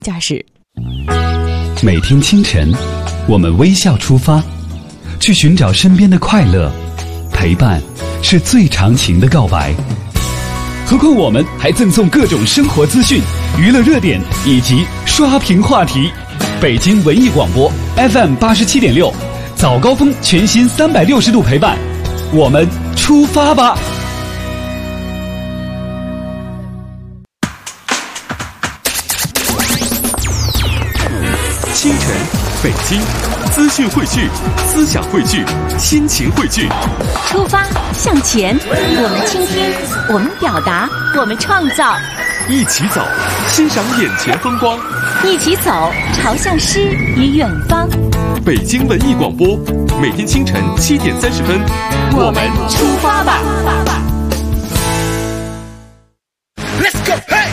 驾驶。 每天清晨，我们微笑出发，去寻找身边的快乐。陪伴是最长情的告白。何况我们还赠送各种生活资讯、娱乐热点以及刷屏话题。北京文艺广播 FM 87.6，早高峰全新360度陪伴，我们出发吧！ 清晨，北京，资讯汇聚，思想汇聚，心情汇聚。 出发向前，我们倾听，我们表达，我们创造。 一起走，欣赏眼前风光。 一起走，朝向诗与远方。 北京文艺广播，每天清晨7点30分，我们出发吧。Let's go, hey!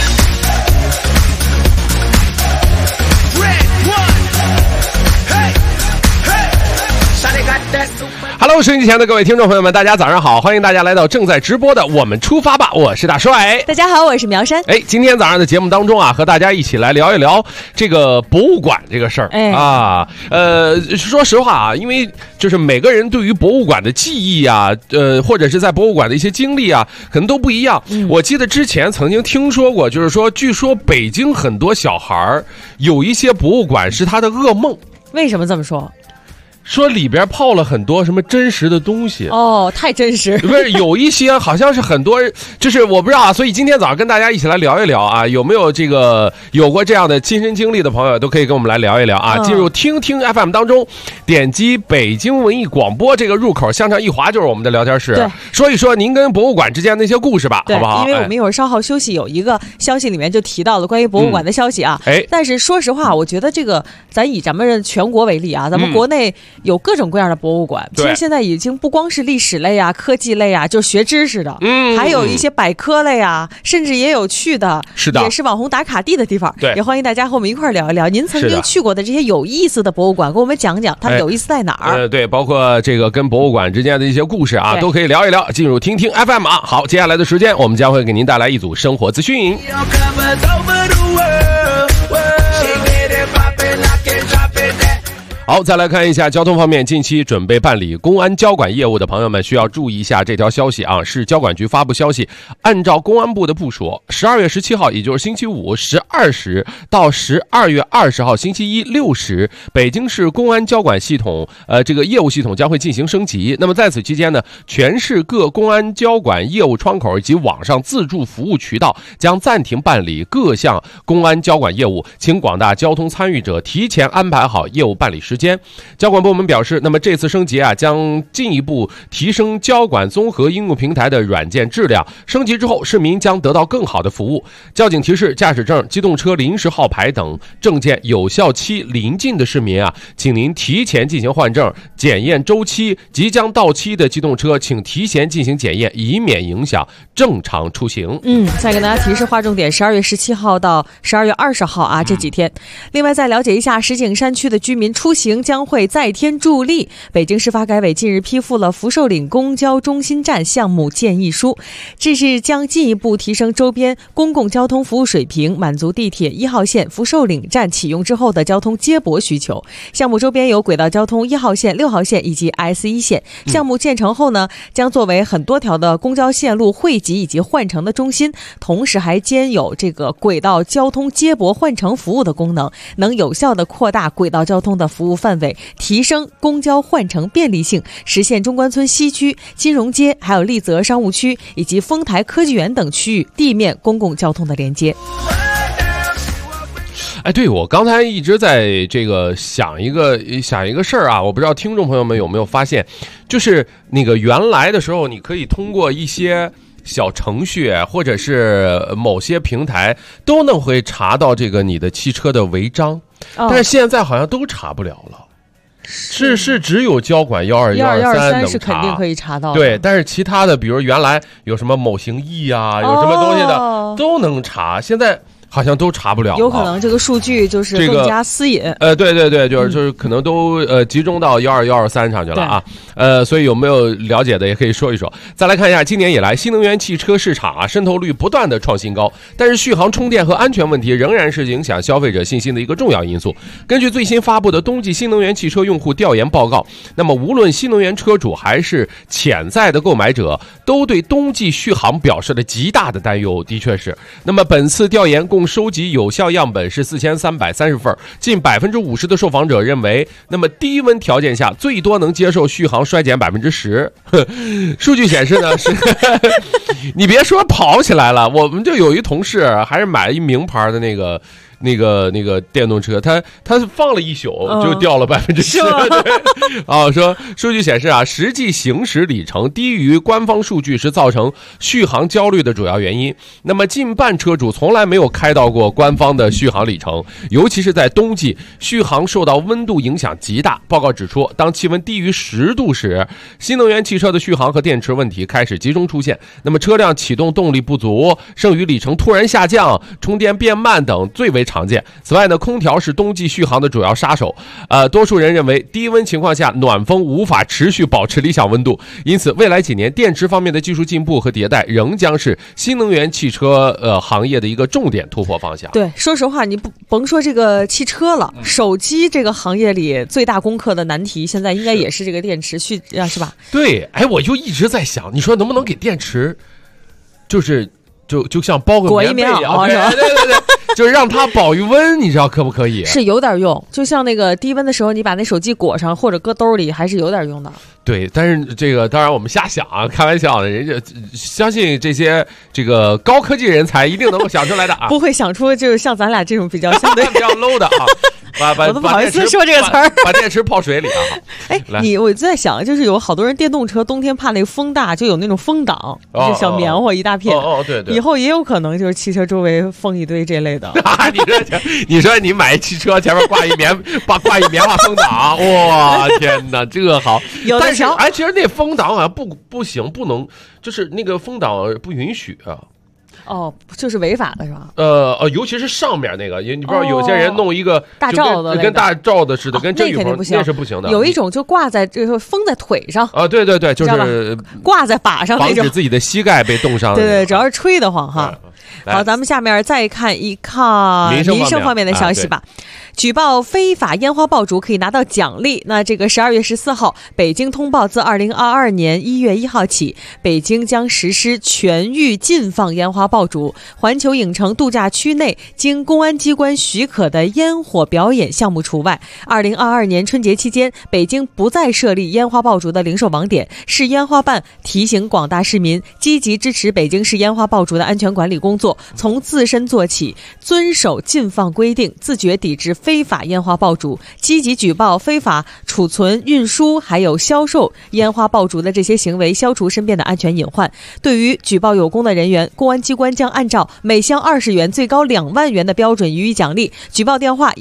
Hello， 收音机前的各位听众朋友们，大家早上好！欢迎大家来到正在直播的《我们出发吧》，我是大帅。 大家好，我是苗山。 今天早上的节目当中啊，和大家一起来聊一聊这个博物馆这个事儿。说实话啊，因为就是每个人对于博物馆的记忆啊，或者是在博物馆的一些经历啊，可能都不一样。我记得之前曾经听说过，就是说，据说北京很多小孩有一些博物馆是他的噩梦。 为什么这么说？ 说里边泡了很多什么真实的东西哦，太真实。 不是有一些好像是很多，就是我不知道啊。所以今天早上跟大家一起来聊一聊啊，有没有这个有过这样的亲身经历的朋友，都可以跟我们来聊一聊啊。进入听听 FM 当中，点击北京文艺广播这个入口，向上一滑就是我们的聊天室。 对， 说一说您跟博物馆之间的一些故事吧，好不好？ 因为我们一会儿稍后休息，有一个消息里面就提到了关于博物馆的消息啊。但是说实话，我觉得这个咱以咱们全国为例啊，咱们国内有各种各样的博物馆，其实现在已经不光是历史类啊、科技类啊，就是学知识的，还有一些百科类啊，甚至也有趣的，是的，也是网红打卡地的地方。对，也欢迎大家和我们一块聊一聊您曾经去过的这些有意思的博物馆，跟我们讲讲它们有意思在哪儿。 对，包括这个跟博物馆之间的一些故事啊，都可以聊一聊。进入听听 FM 啊，好，接下来的时间我们将会给您带来一组生活资讯。好，再来看一下交通方面，近期准备办理公安交管业务的朋友们需要注意一下这条消息啊，是交管局发布消息，按照公安部的部署，12月17号，也就是星期五12时到12月20号星期一6时，北京市公安交管系统这个业务系统将会进行升级。那么在此期间呢，全市各公安交管业务窗口以及网上自助服务渠道将暂停办理各项公安交管业务，请广大交通参与者提前安排好业务办理时间。交管部门表示，那么这次升级啊，将进一步提升交管综合应用平台的软件质量。升级之后，市民将得到更好的服务。交警提示，驾驶证、机动车临时号牌等证件有效期临近的市民啊，请您提前进行换证。检验周期即将到期的机动车，请提前进行检验，以免影响正常出行。 再给大家提示划重点，12月17号到12月20号啊，这几天。另外再了解一下石景山区的居民出行将会再添助力。北京市发改委近日批复了福寿岭公交中心站项目建议书，这是将进一步提升周边公共交通服务水平，满足地铁1号线福寿岭站启用之后的交通接驳需求。项目周边有轨道交通1号线、6号线以及 S1 线。项目建成后呢，将作为很多条的公交线路汇集以及换乘的中心，同时还兼有这个轨道交通接驳换乘服务的功能，能有效地扩大轨道交通的服务范围，提升公交换乘便利性，实现中关村西区、金融街还有丽泽商务区以及丰台科技园等区域地面公共交通的连接。 对，我刚才一直在这个想一个事儿啊，我不知道听众朋友们有没有发现，就是那个原来的时候，你可以通过一些小程序或者是某些平台都能会查到这个你的汽车的违章，但是现在好像都查不了了。是只有交管121、123能查， 是肯定可以查到的。 对，但是其他的，比如原来有什么某行驿啊，有什么东西的都能查，现在好像都查不了， 有可能这个数据就是更加私隐。 对，就是可能都集中到12123上去了啊。所以有没有了解的也可以说一说。再来看一下，今年以来新能源汽车市场啊渗透率不断的创新高，但是续航充电和安全问题仍然是影响消费者信心的一个重要因素。根据最新发布的冬季新能源汽车用户调研报告，那么无论新能源车主还是潜在的购买者，都对冬季续航表示了极大的担忧。的确是。那么本次调研共收集有效样本是4330份，近50%的受访者认为，那么低温条件下最多能接受续航衰减10%。数据显示呢是，你别说跑起来了，我们就有一同事还是买了一名牌的那个电动车，他放了一宿就掉了10%。说数据显示啊，实际行驶里程低于官方数据是造成续航焦虑的主要原因。那么近半车主从来没有开到过官方的续航里程，尤其是在冬季，续航受到温度影响极大。报告指出，当气温低于10度时，新能源汽车的续航和电池问题开始集中出现。那么车辆启动动力不足、剩余里程突然下降、充电变慢等最为常见。此外呢，空调是冬季续航的主要杀手。多数人认为低温情况下暖风无法持续保持理想温度，因此未来几年电池方面的技术进步和迭代仍将是新能源汽车行业的一个重点突破方向。 对，说实话，你甭说这个汽车了，手机这个行业里最大攻克的难题，现在应该也是这个电池是吧？ 对，我就一直在想，你说能不能给电池，就像包个棉被一样，对，就是让它保余温，你知道可不可以？ 是有点用，就像那个低温的时候，你把那手机裹上或者搁兜里，还是有点用的。 对，但是这个当然我们瞎想啊，开玩笑的，人家相信这些这个高科技人才一定能够想出来的啊， 不会想出就是像咱俩这种比较相对比较 low 的啊。 我都不好意思说这个词儿， 把电池泡水里啊！ 我在想，就是有好多人电动车冬天怕那个风大，就有那种风挡，就小棉花一大片。 对， 以后也有可能就是汽车周围封一堆这类的。 你说你买汽车前面挂一棉花风挡，哇天哪，这好！但是其实那风挡好像不行，不能，就是那个风挡不允许啊。 就是违法的是吧？ 尤其是上面那个，你不知道有些人弄一个大罩子， 跟大罩子似的，跟这肯定不行， 那是不行的。 有一种就挂在这个封在腿上啊，对，就是挂在把上那种， 防止自己的膝盖被冻伤。 对，主要是吹得慌哈。好，咱们下面再看一看民生方面的消息吧。举报非法烟花爆竹可以拿到奖励。那这个12月14号，北京通报，自2022年1月1号起，北京将实施全域禁放烟花爆竹。环球影城度假区内经公安机关许可的烟火表演项目除外。2022年春节期间，北京不再设立烟花爆竹的零售网点。市烟花办提醒广大市民积极支持北京市烟花爆竹的安全管理工作，从自身做起，遵守禁放规定，自觉抵制非法烟花爆竹，积极举报非法储存、运输还有销售烟花爆竹的这些行为，消除身边的安全隐患。对于举报有功的人员，公安机关将按照每箱20元、最高2万元的标准予以奖励。举报电话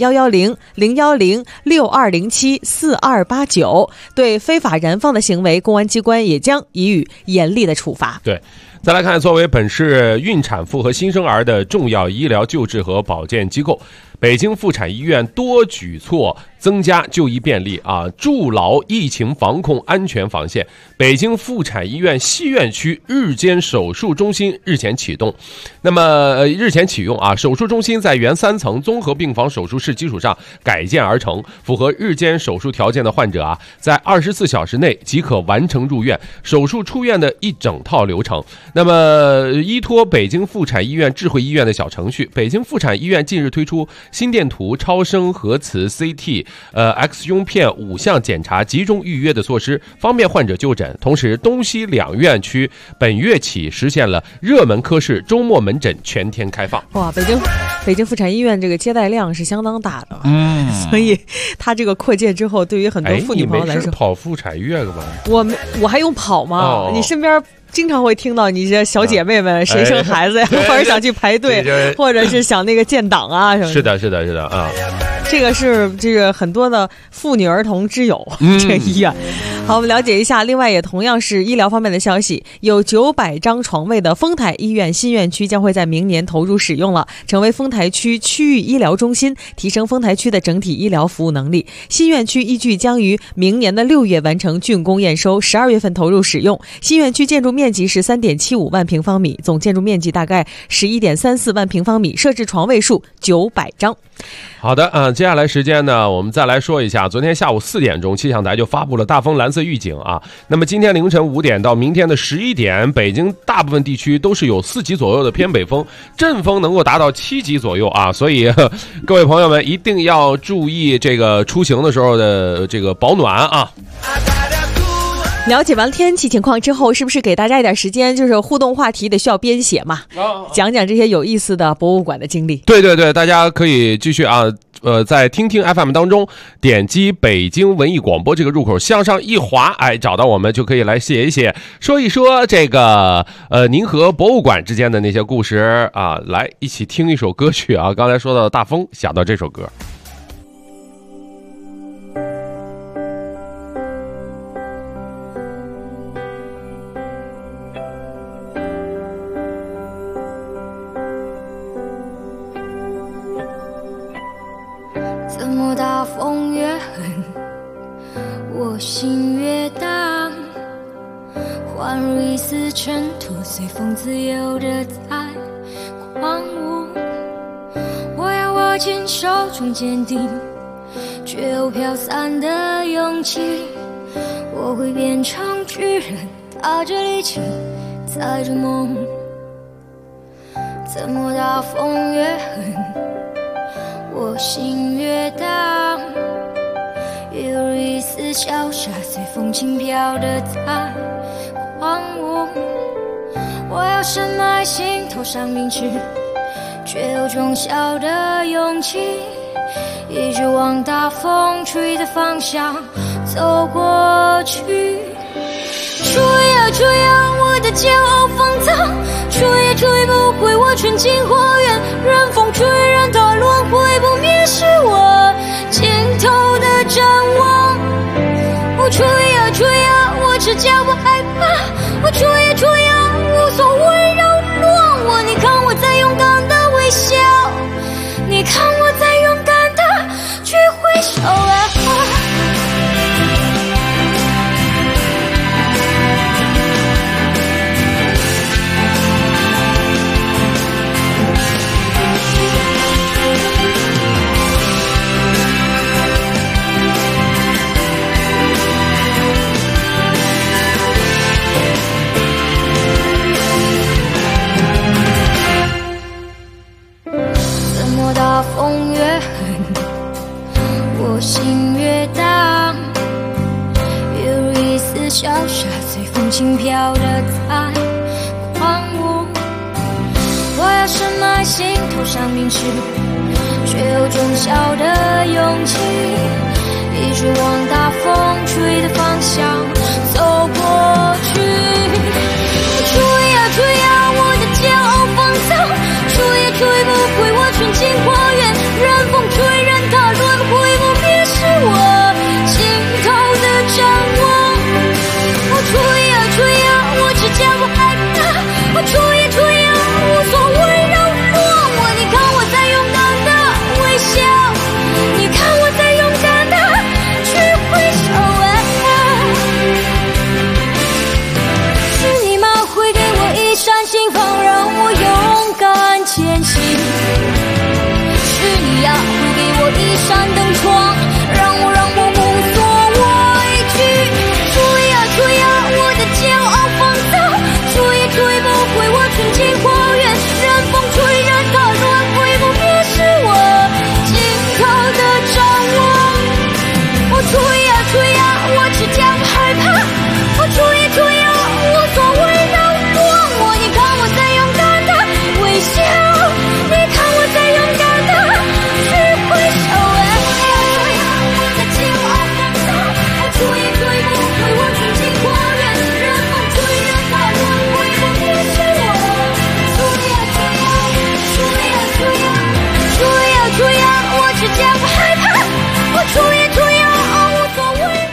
110-010-6207-4289。对非法燃放的行为，公安机关也将予以严厉的处罚。 对。再来看，作为本市孕产妇和新生儿的重要医疗救治和保健机构，北京妇产医院多举措增加就医便利啊，筑牢疫情防控安全防线。北京妇产医院西苑区日间手术中心日前启动，那么日前启用啊，手术中心在原3层综合病房手术室基础上改建而成，符合日间手术条件的患者啊，在24小时内即可完成入院手术出院的一整套流程。那么依托北京妇产医院智慧医院的小程序，北京妇产医院近日推出心电图、超声、核磁、CT、X 胸片5项检查集中预约的措施，方便患者就诊。同时，东西两院区本月起实现了热门科室周末门诊全天开放。 哇，北京妇产医院这个接待量是相当大的，所以它这个扩建之后，对于很多妇女朋友来说， 你没事跑妇产医院干嘛？ 我还用跑吗？你身边经常会听到你这小姐妹们谁生孩子呀，或者想去排队，或者是想那个建档啊什么的。 是的啊， 这个是很多的妇女儿童之友，这个医院。 好，我们了解一下，另外也同样是医疗方面的消息，有900张床位的丰台医院新院区将会在明年投入使用了，成为丰台区区域医疗中心，提升丰台区的整体医疗服务能力。新院区依据将于明年的6月完成竣工验收，12月份投入使用。新院区建筑面积是3.75万平方米，总建筑面积大概11.34万平方米，设置床位数900张。 好的，接下来时间呢，我们再来说一下，昨天下午4点钟，气象台就发布了大风蓝色预警啊。那么今天凌晨5点到明天的11点，北京大部分地区都是有4级左右的偏北风，阵风能够达到7级左右啊。所以各位朋友们一定要注意这个出行的时候的这个保暖啊。 了解完天气情况之后，是不是给大家一点时间，就是互动话题得需要编写嘛？讲讲这些有意思的博物馆的经历。 对对对，大家可以继续啊。在听听 FM 当中点击北京文艺广播这个入口向上一滑，找到我们就可以来写一写，说一说这个您和博物馆之间的那些故事啊，来一起听一首歌曲啊。刚才说到大风，想到这首歌。 怎么大风越狠，我心越荡，宛如一丝尘土，随风自由地在狂舞。我要握紧手中坚定却又飘散的勇气，我会变成巨人，踏着力气，载着梦。怎么大风越狠，我心越荡，犹如一丝小沙，随风轻飘的在狂舞。我要深埋心头上凝视，却有种小的勇气，一直往大风吹的方向走过去。吹呀吹呀，我的骄傲放荡，吹也吹不回我纯净花园，任风吹，任它轮回不灭，是我尽头的展望。我吹呀吹呀，我只叫不害怕，我吹呀吹呀，无所谓扰乱我。你看我在勇敢的微笑，你看我在勇敢的去挥手啊。大风越狠，我心越荡，犹如一丝小沙，随风轻飘的在狂舞。我要深埋心头上凝视，却有种小的勇气，一直往大风吹的方向走过去。吹呀吹呀，我的骄傲放荡，吹也吹不回我纯净花园，任风吹，任它轮回不灭，是我尽头的展望。我吹呀吹呀，我只叫不害怕，我吹呀吹呀，无所谓扰乱我。你看我在勇敢的微笑，你看我在勇敢的去挥手啊。是你吗？会给我一扇心房，让我勇敢前行。是你呀，会给我一扇灯窗，让我无所畏惧。吹呀吹呀，我的骄傲放荡，吹也吹不回我纯净花园，任风吹，任它轮回不灭，是我尽头的展望。我吹呀吹呀，我只叫不害怕，我吹呀吹呀，无所谓扰乱我。你看我在勇敢的微笑，你看我在勇敢的去挥手啊。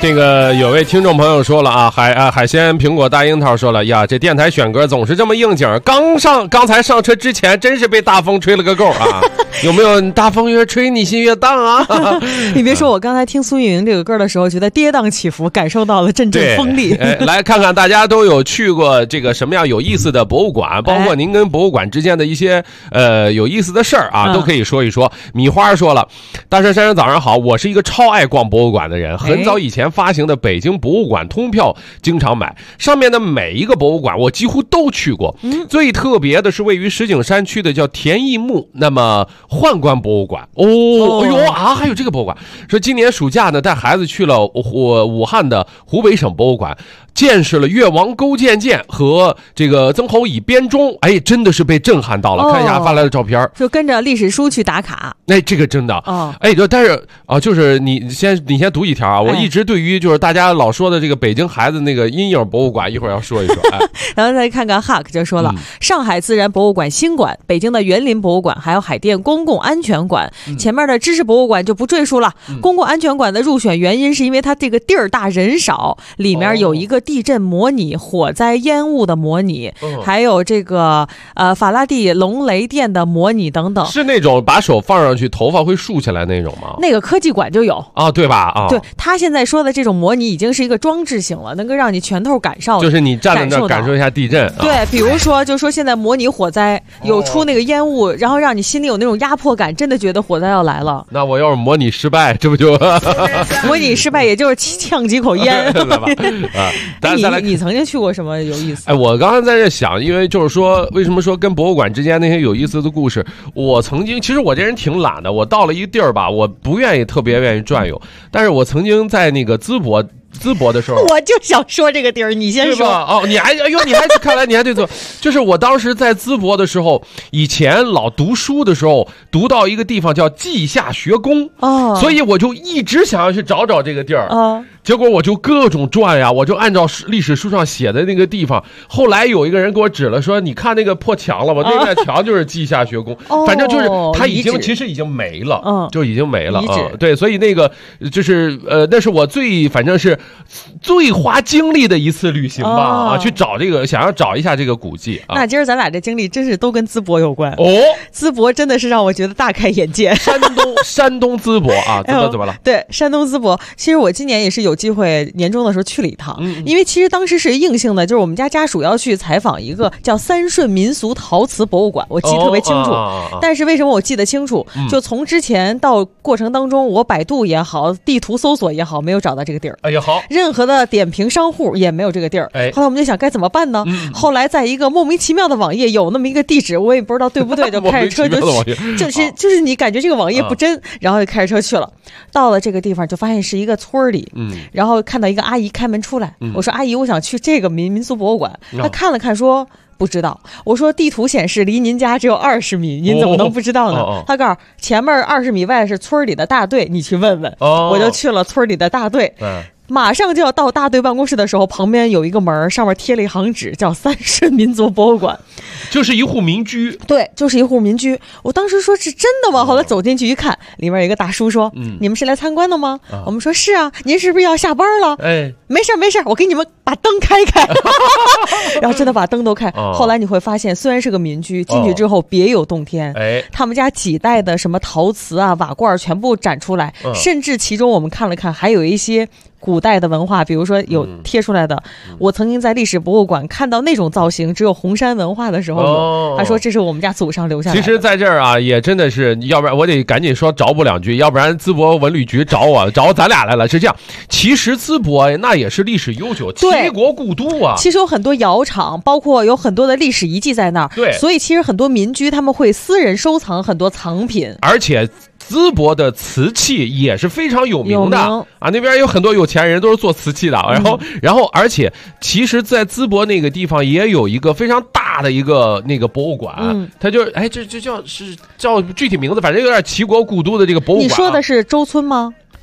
这个有位听众朋友说了啊，海鲜苹果大樱桃说了呀，这电台选歌总是这么应景，刚才上车之前真是被大风吹了个够啊！有没有大风越吹你心越荡啊？ 你别说，我刚才听苏运莹这个歌的时候，觉得跌宕起伏，感受到了阵阵风力。 来看看大家都有去过这个什么样有意思的博物馆，包括您跟博物馆之间的一些有意思的事儿啊，都可以说一说。米花说了，大山山早上好，我是一个超爱逛博物馆的人，很早以前发行的北京博物馆通票经常买，上面的每一个博物馆我几乎都去过。最特别的是位于石景山区的叫田义墓，那么宦官博物馆还有这个博物馆。说今年暑假呢，带孩子去了武汉的湖北省博物馆，见识了越王勾践剑和这个曾侯乙编钟，哎，真的是被震撼到了。看一下发来的照片， 就跟着历史书去打卡。 哎，这个真的但是就是你先读一条啊。我一直对于就是大家老说的这个北京孩子那个阴影博物馆，一会儿要说一说。 然后再看看 Huck 就说了，上海自然博物馆新馆，北京的园林博物馆，还有海淀公共安全馆。前面的知识博物馆就不赘述了。公共安全馆的入选原因是因为它这个地儿大人少，里面有一个地震模拟、火灾烟雾的模拟，还有这个法拉第龙雷电的模拟等等。是那种把手放上去头发会竖起来那种吗？ 那个科技馆就有对吧？ 对，他现在说的这种模拟已经是一个装置型了，能够让你全透感受， 就是你站在那感受一下地震。 对，比如说就说现在模拟火灾，有出那个烟雾，然后让你心里有那种压迫感，真的觉得火灾要来了。 那我要是模拟失败，这不就模拟失败也就是呛几口烟你曾经去过什么有意思？ 我刚才在这想，因为就是说为什么说跟博物馆之间那些有意思的故事，我曾经其实我这人挺懒的，我到了一个地儿吧，我不特别愿意转悠，但是我曾经在那个淄博的时候， 我就想说这个地儿，你先说。 你还看来你还对错。就是我当时在淄博的时候，以前老读书的时候，读到一个地方叫稷下学宫，所以我就一直想要去找这个地儿。结果我就各种转呀，我就按照历史书上写的那个地方。后来有一个人给我指了，说你看那个破墙了吗？那面墙就是稷下学宫。反正就是它其实已经没了，就已经没了。对，所以那个就是那是我反正是最花精力的一次旅行吧。去找这个，想要找一下这个古迹。 那今儿咱俩这经历真是都跟淄博有关。淄博真的是让我觉得大开眼界。 山东淄博啊，怎么了？ 对，山东淄博。其实我今年也是有机会年终的时候去了一趟，因为其实当时是硬性的，就是我们家属要去采访一个叫三顺民俗陶瓷博物馆，我记得特别清楚。但是为什么我记得清楚？就从之前到过程当中，我百度也好，地图搜索也好，没有找到这个地儿。 哎呀，好， 任何的点评商户也没有这个地儿。后来我们就想该怎么办呢？后来在一个莫名其妙的网页有那么一个地址，我也不知道对不对，就开着车就去，就是你感觉这个网页不真，然后就开着车去了。到了这个地方就发现是一个村里，然后看到一个阿姨开门出来，我说阿姨，我想去这个民俗博物馆。她看了看说不知道。我说地图显示离您家只有20米，您怎么能不知道呢？她告诉前面20米外是村里的大队，你去问问。我就去了村里的大队。马上就要到大队办公室的时候，旁边有一个门，上面贴了一行纸，叫三顺民族博物馆， 就是一户民居。 对，就是一户民居。我当时说是真的吗？后来走进去一看，里面有一个大叔说：“你们是来参观的吗？”我们说是啊。您是不是要下班了？没事，我给你们把灯开开。然后真的把灯都开。后来你会发现，虽然是个民居，进去之后别有洞天。他们家几代的什么陶瓷啊、瓦罐全部展出来，甚至其中我们看了看，还有一些古代的文化，比如说有贴出来的。我曾经在历史博物馆看到那种造型，只有红山文化的时候有。他说这是我们家祖上留下来的。 其实在这儿啊，也真的是，要不然我得赶紧说找补2句，要不然淄博文旅局找咱俩来了。是这样，其实淄博那也是历史悠久，齐国故都啊。 其实有很多窑厂，包括有很多的历史遗迹在那儿。 对， 所以其实很多民居他们会私人收藏很多藏品， 而且淄博的瓷器也是非常有名的啊，那边有很多有钱人都是做瓷器的。然后而且其实在淄博那个地方也有一个非常大的一个那个博物馆，它就这叫具体名字，反正有点齐国故都的这个博物馆。 你说的是周村吗？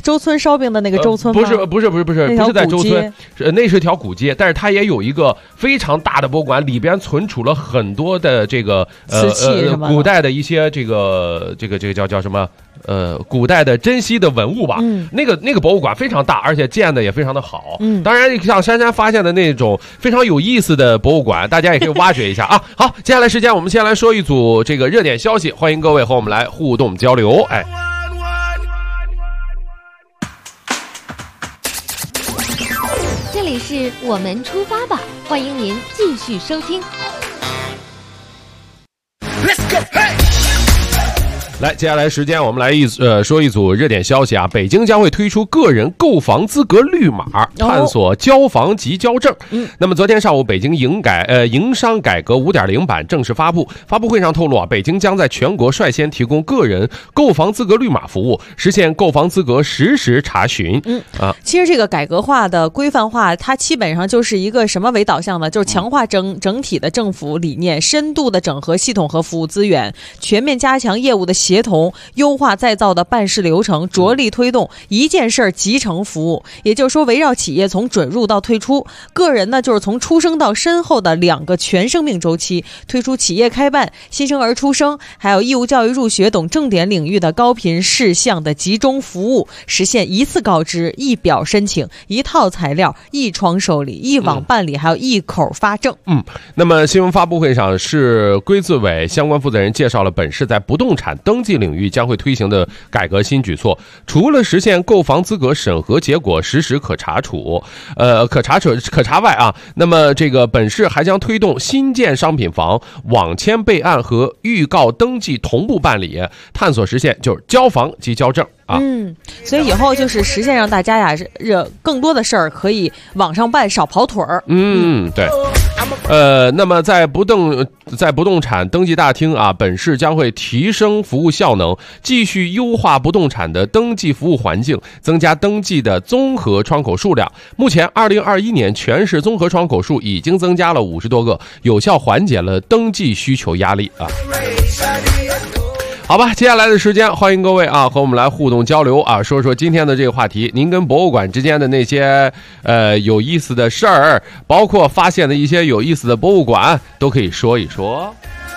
周村烧饼的那个周村吗？ 不是在周村，那是条古街，但是它也有一个非常大的博物馆，里边存储了很多的这个古代的一些这个叫什么古代的珍稀的文物吧。那个博物馆非常大，而且建的也非常的好。当然像珊珊发现的那种非常有意思的博物馆，大家也可以挖掘一下啊。好，接下来时间我们先来说一组这个热点消息，欢迎各位和我们来互动交流。 这里是我们出发吧，欢迎您继续收听。 来，接下来时间我们来说一组热点消息啊。北京将会推出个人购房资格绿码，探索交房及交证。那么昨天上午，北京营商改革 5.0 版正式发布。发布会上透露啊，北京将在全国率先提供个人购房资格绿码服务，实现购房资格实时查询。 其实这个改革化的规范化，它基本上就是一个什么为导向呢？就是强化整体的政府理念，深度的整合系统和服务资源，全面加强业务的协同，优化再造的办事流程，着力推动一件事集成服务。也就是说，围绕企业从准入到退出，个人呢就是从出生到身后的2个全生命周期，推出企业开办、新生儿出生，还有义务教育入学等重点领域的高频事项的集中服务，实现一次告知、一表申请、一套材料、一窗受理、一网办理，还有一口发证。 那么新闻发布会上，市规资委相关负责人介绍了本市在不动产登记领域将会推行的改革新举措。除了实现购房资格审核结果实时可查外啊，那么这个本市还将推动新建商品房网签备案和预告登记同步办理，探索实现就是交房及交证。 所以以后就是实现让大家呀，更多的事儿可以网上办，少跑腿儿。 对。那么在不动产登记大厅啊，本市将会提升服务效能，继续优化不动产的登记服务环境，增加登记的综合窗口数量。目前2021年全市综合窗口数已经增加了50多个，有效缓解了登记需求压力啊。好吧，接下来的时间，欢迎各位啊和我们来互动交流啊，说说今天的这个话题，您跟博物馆之间的那些有意思的事儿，包括发现的一些有意思的博物馆，都可以说一说。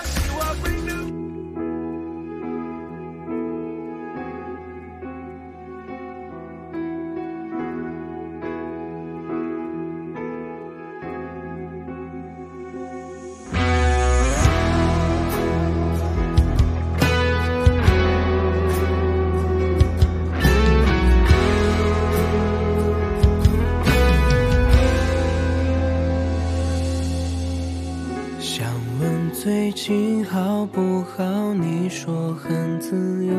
最近好不好？你说很自由，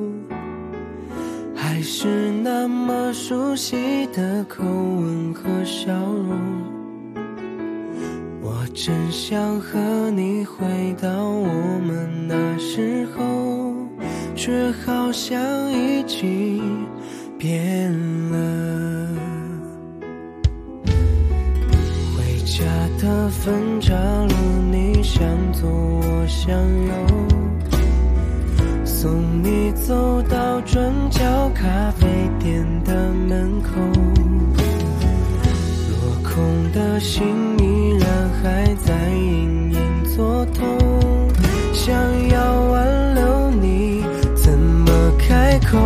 还是那么熟悉的口吻和笑容。我真想和你回到我们那时候，却好像已经变了。回家的分岔路，你想左我向右，送你走到转角咖啡店的门口，落空的心依然还在隐隐作痛，想要挽留你怎么开口，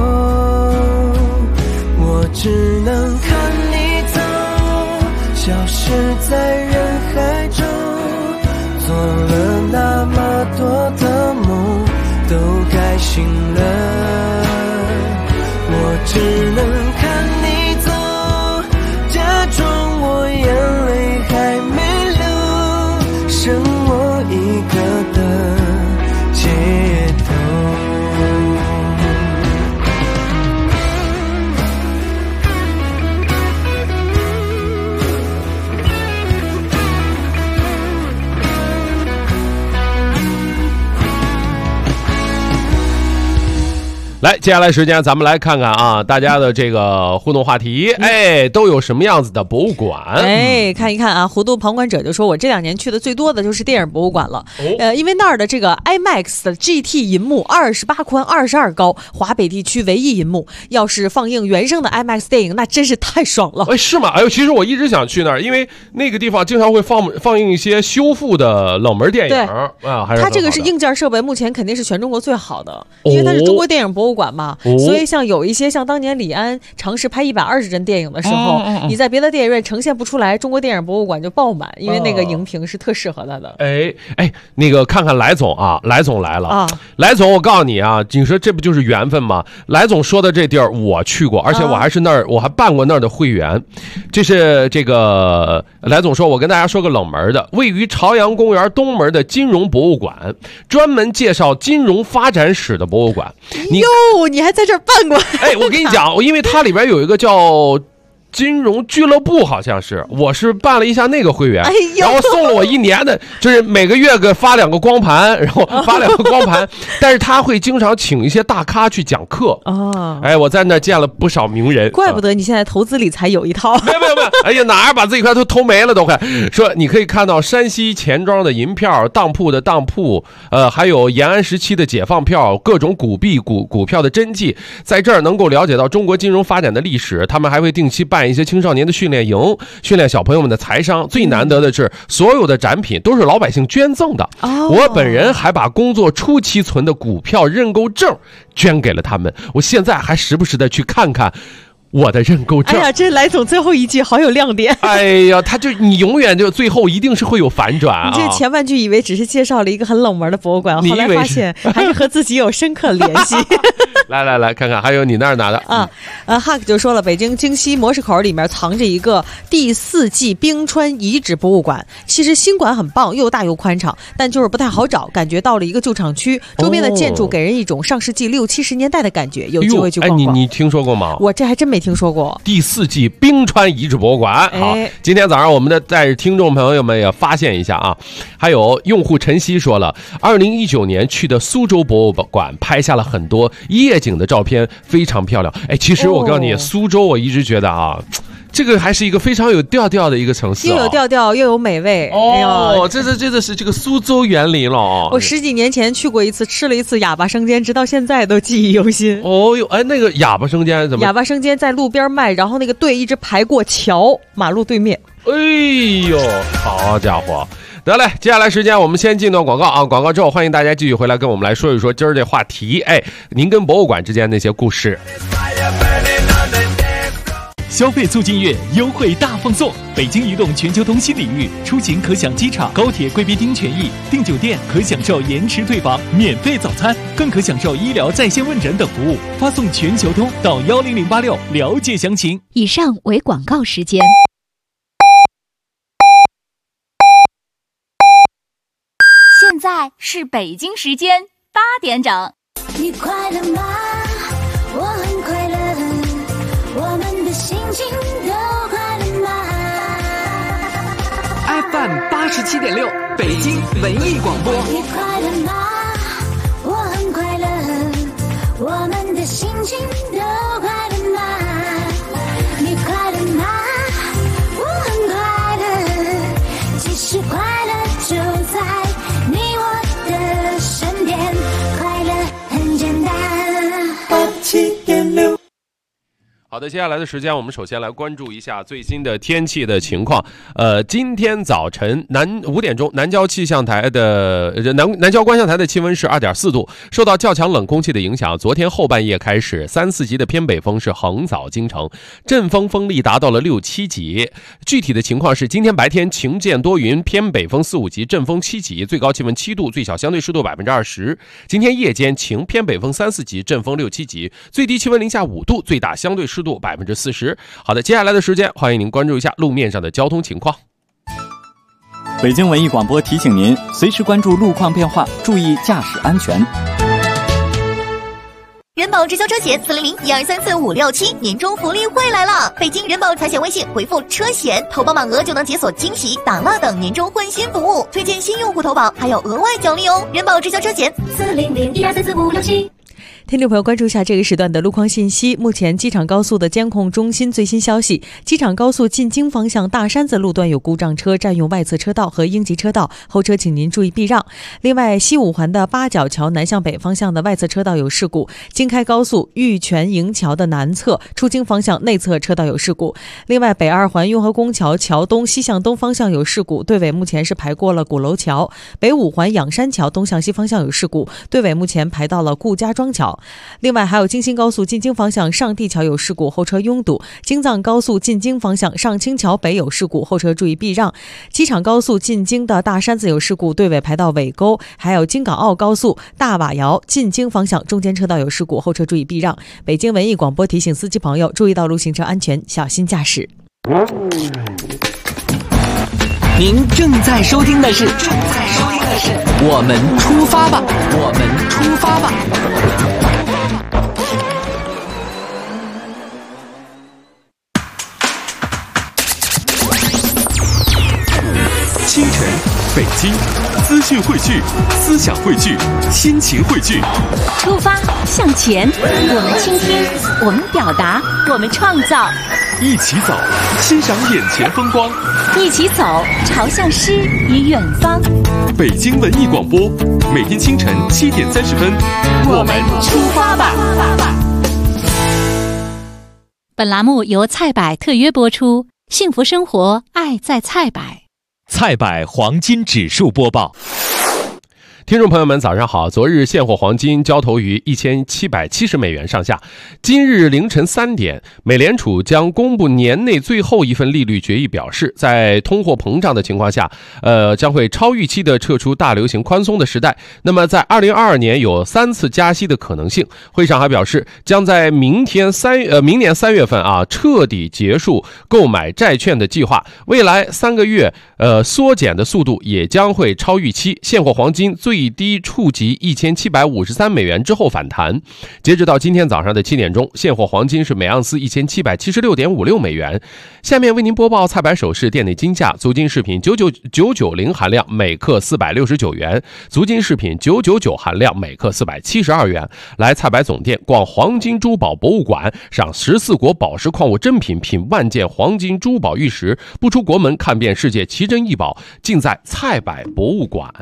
我只能看你走，消失在人海中，做了那么多的梦都该醒了，我只能看你走，假装我眼泪还没流，剩我一个的街头。 来，接下来时间咱们来看看啊，大家的这个互动话题，都有什么样子的博物馆？ 看一看啊。弧度旁观者就说，我这2年去的最多的就是电影博物馆了。因为那儿的这个 IMAX 的 GT 银幕28宽22高，华北地区唯一银幕，要是放映原声的 IMAX 电影，那真是太爽了。 是吗？哎呦，其实我一直想去那儿，因为那个地方经常会放映一些修复的冷门电影啊。还是它这个是硬件设备，目前肯定是全中国最好的，因为它是中国电影博物馆嘛，所以像有一些像当年李安尝试拍120帧电影的时候，你在别的电影院呈现不出来，中国电影博物馆就爆满，因为那个荧屏是特适合他的。 那个看看来总啊，来总来了啊，来总，我告诉你啊，你说这不就是缘分吗？来总说的这地儿我去过，而且我还是那儿，我还办过那儿的会员。这是这个来总说，我跟大家说个冷门的，位于朝阳公园东门的金融博物馆，专门介绍金融发展史的博物馆。 你还在这儿办过？ 我跟你讲，因为它里边有一个叫金融俱乐部，好像是，我是办了一下那个会员，然后送了我1年的，就是每个月发2个光盘，然后发2个光盘，但是他会经常请一些大咖去讲课我在那见了不少名人， 怪不得你现在投资理财有一套。 没有，哪儿把自己快都偷没了都快。说你可以看到山西钱庄的银票，当铺的当铺，还有延安时期的解放票，各种古币股票的真迹，在这儿能够了解到中国金融发展的历史。他们还会定期办一些青少年的训练营，训练小朋友们的财商。最难得的是，所有的展品都是老百姓捐赠的。我本人还把工作初期存的股票认购证捐给了他们，我现在还时不时的去看看我的认购证。 这来总最后一句好有亮点。 你永远就最后一定是会有反转啊！ 你这前半句以为只是介绍了一个很冷门的博物馆，后来发现还是和自己有深刻联系。 来看看，还有你那儿拿的 Huck 就说了，北京京西模式口里面藏着一个第4纪冰川遗址博物馆。其实新馆很棒，又大又宽敞，但就是不太好找，感觉到了一个旧厂区，周边的建筑给人一种上世纪60、70年代的感觉。有机会去逛逛。 你听说过吗？ 我这还真没听说过。 第4纪冰川遗址博物馆。好，今天早上我们的在听众朋友们也发现一下啊，还有用户晨曦说了，2019年去的苏州博物馆拍下了很多夜景的照片，非常漂亮。其实我告诉你，苏州我一直觉得啊，这个还是一个非常有调调的一个城市， 又有调调又有美味。 这真的是这个苏州园林了。 我10几年前去过一次，吃了一次哑巴生煎，直到现在都记忆犹新。 那个哑巴生煎怎么？ 哑巴生煎在路边卖，然后那个队一直排过桥，马路对面。 好家伙！得嘞，接下来时间我们先进段广告啊，广告之后欢迎大家继续回来跟我们来说一说今儿这话题。您跟博物馆之间那些故事。 消费促进月优惠大放送，北京移动全球通新领域，出行可享机场、高铁贵宾厅权益，订酒店可享受延迟退房、免费早餐，更可享受医疗在线问诊等服务。发送全球通到10086了解详情。 以上为广告时间。 现在是北京时间8点整。 你快乐吗？我很快乐，我们的心情都快乐吗？ FM87.6北京文艺广播。 你快乐吗？我很快乐，我们的心情都快乐吗？你快乐吗？我很快乐，其实快乐就在你我的身边，快乐很简单。87.6。 好的，接下来的时间我们首先来关注一下最新的天气的情况。今天早晨5点钟，南郊气象台的南郊观象台的气温是2.4度，受到较强冷空气的影响，昨天后半夜开始3、4级的偏北风是横扫京城，阵风风力达到了6、7级。具体的情况是，今天白天晴间多云，偏北风4、5级，阵风7级，最高气温7度，最小相对湿度20%。今天夜间晴，偏北风3、4级，阵风6、7级，最低气温零下5度，最大相对湿度40%。好的，接下来的时间欢迎您关注一下路面上的交通情况。 北京文艺广播提醒您，随时关注路况变化，注意驾驶安全。 人保直销车险400-1234-567年终福利会来了！北京人保财险微信回复车险，投保满额就能解锁惊喜、打蜡等年终换新服务，推荐新用户投保还有额外奖励哦！人保直销车险400-1234-567。 听众朋友，关注一下这个时段的路况信息。目前机场高速的监控中心最新消息，机场高速进京方向大山子路段有故障车占用外侧车道和应急车道，后车请您注意避让。另外，西五环的八角桥南向北方向的外侧车道有事故，京开高速玉泉营桥的南侧出京方向内侧车道有事故。另外，北二环雍和宫桥桥东西向东方向有事故，队尾目前是排过了鼓楼桥。北五环仰山桥东向西方向有事故，队尾目前排到了顾家庄桥。另外还有京新高速进京方向上地桥有事故，后车拥堵。京藏高速进京方向上清桥北有事故，后车注意避让。机场高速进京的大山子有事故，队尾排到尾沟。还有京港澳高速大瓦窑进京方向中间车道有事故，后车注意避让。北京文艺广播提醒司机朋友注意道路行车安全，小心驾驶。 您正在收听的是我们出发吧，我们出发吧。 清晨，北京，资讯汇聚，思想汇聚，心情汇聚。 出发向前，我们倾听，我们表达，我们创造。 一起走，欣赏眼前风光。 一起走，朝向诗与远方。 北京文艺广播，每天清晨7点30分，我们出发吧。 本栏目由菜百特约播出，幸福生活，爱在菜百。 菜百黄金指数播报。 听众朋友们早上好，昨日现货黄金交投于1770美元上下。今日凌晨3点，美联储将公布年内最后一份利率决议，表示在通货膨胀的情况下，将会超预期的撤出大流行宽松的时代。那么在2022年有3次加息的可能性。会上还表示，将在明年3月份彻底结束购买债券的计划。未来3个月缩减的速度也将会超预期。现货黄金最低触及1753美元之后反弹。截止到今天早上的7点钟，现货黄金是每盎司1776.56美元。下面为您播报菜百首饰店内金价：足金饰品990含量每克469元，足金饰品999含量每克472元。来菜百总店逛黄金珠宝博物馆，赏14国宝石矿物珍品，品万件黄金珠宝玉石，不出国门看遍世界奇珍异宝，尽在菜百博物馆。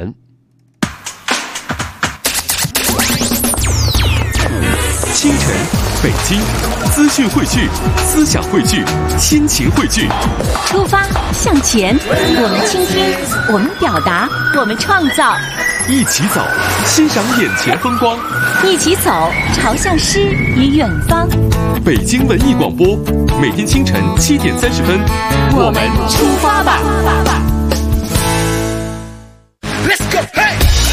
清晨，北京，资讯汇聚，思想汇聚，心情汇聚。 出发向前，我们倾听，我们表达，我们创造。 一起走，欣赏眼前风光。 一起走，朝向诗与远方。 北京文艺广播，每天清晨7点30分，我们出发吧。Let's go, hey!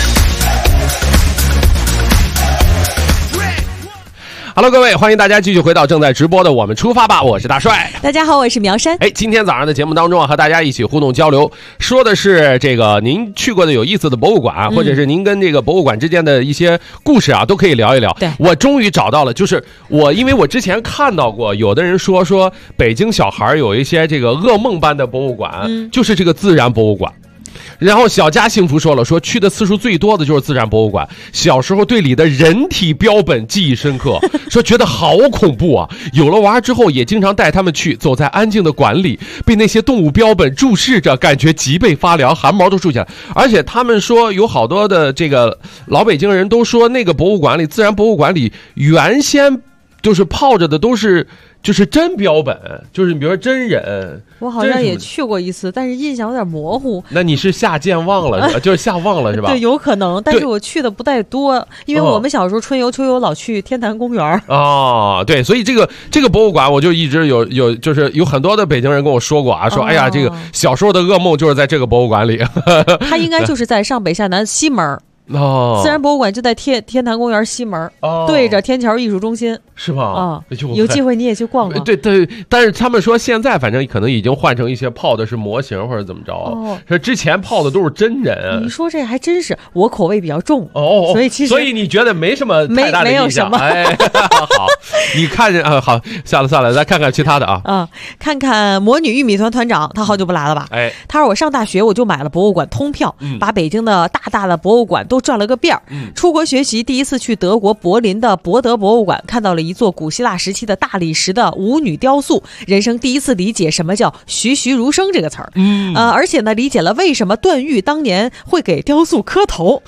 Hello， 各位，欢迎大家继续回到正在直播的我们出发吧，我是大帅。 大家好，我是苗山。 今天早上的节目当中和大家一起互动交流，说的是这个您去过的有意思的博物馆或者是您跟这个博物馆之间的一些故事都可以聊一聊。 对， 我终于找到了，就是因为我之前看到过，有的人说北京小孩有一些这个噩梦般的博物馆，就是这个自然博物馆。然后小家幸福说去的次数最多的就是自然博物馆，小时候对里的人体标本记忆深刻，说觉得好恐怖啊。有了娃之后也经常带他们去，走在安静的馆里，被那些动物标本注视着，感觉脊背发凉，汗毛都竖起来。而且他们说有好多的这个老北京人都说，那个博物馆里，自然博物馆里原先就是泡着的都是就是真标本，就是你比如说真人。 我好像也去过一次，但是印象有点模糊。 那你是下健忘了，就是下忘了是吧？ 对，有可能，但是我去的不太多，因为我们小时候春游秋游老去天坛公园。 对，所以这个博物馆我就一直就是有很多的北京人跟我说过说哎呀，这个小时候的噩梦就是在这个博物馆里。 它应该就是在上北下南西门。自然博物馆就在天坛公园西门，对着天桥艺术中心， 是吧？ 有机会你也去逛逛。 对，但是他们说现在反正可能已经换成一些泡的是模型或者怎么着，说之前泡的都是真人。 你说这还真是，我口味比较重所以你觉得没什么太大的印象？好，你看着好，算了，再看看其他的看看魔女玉米团团长，他好久不来了吧？他说我上大学我就买了博物馆通票，把北京的大的博物馆都都转了个遍。出国学习第一次去德国柏林的博德博物馆，看到了一座古希腊时期的大理石的舞女雕塑，人生第一次理解什么叫栩栩如生这个词儿。而且呢，理解了为什么段誉当年会给雕塑磕头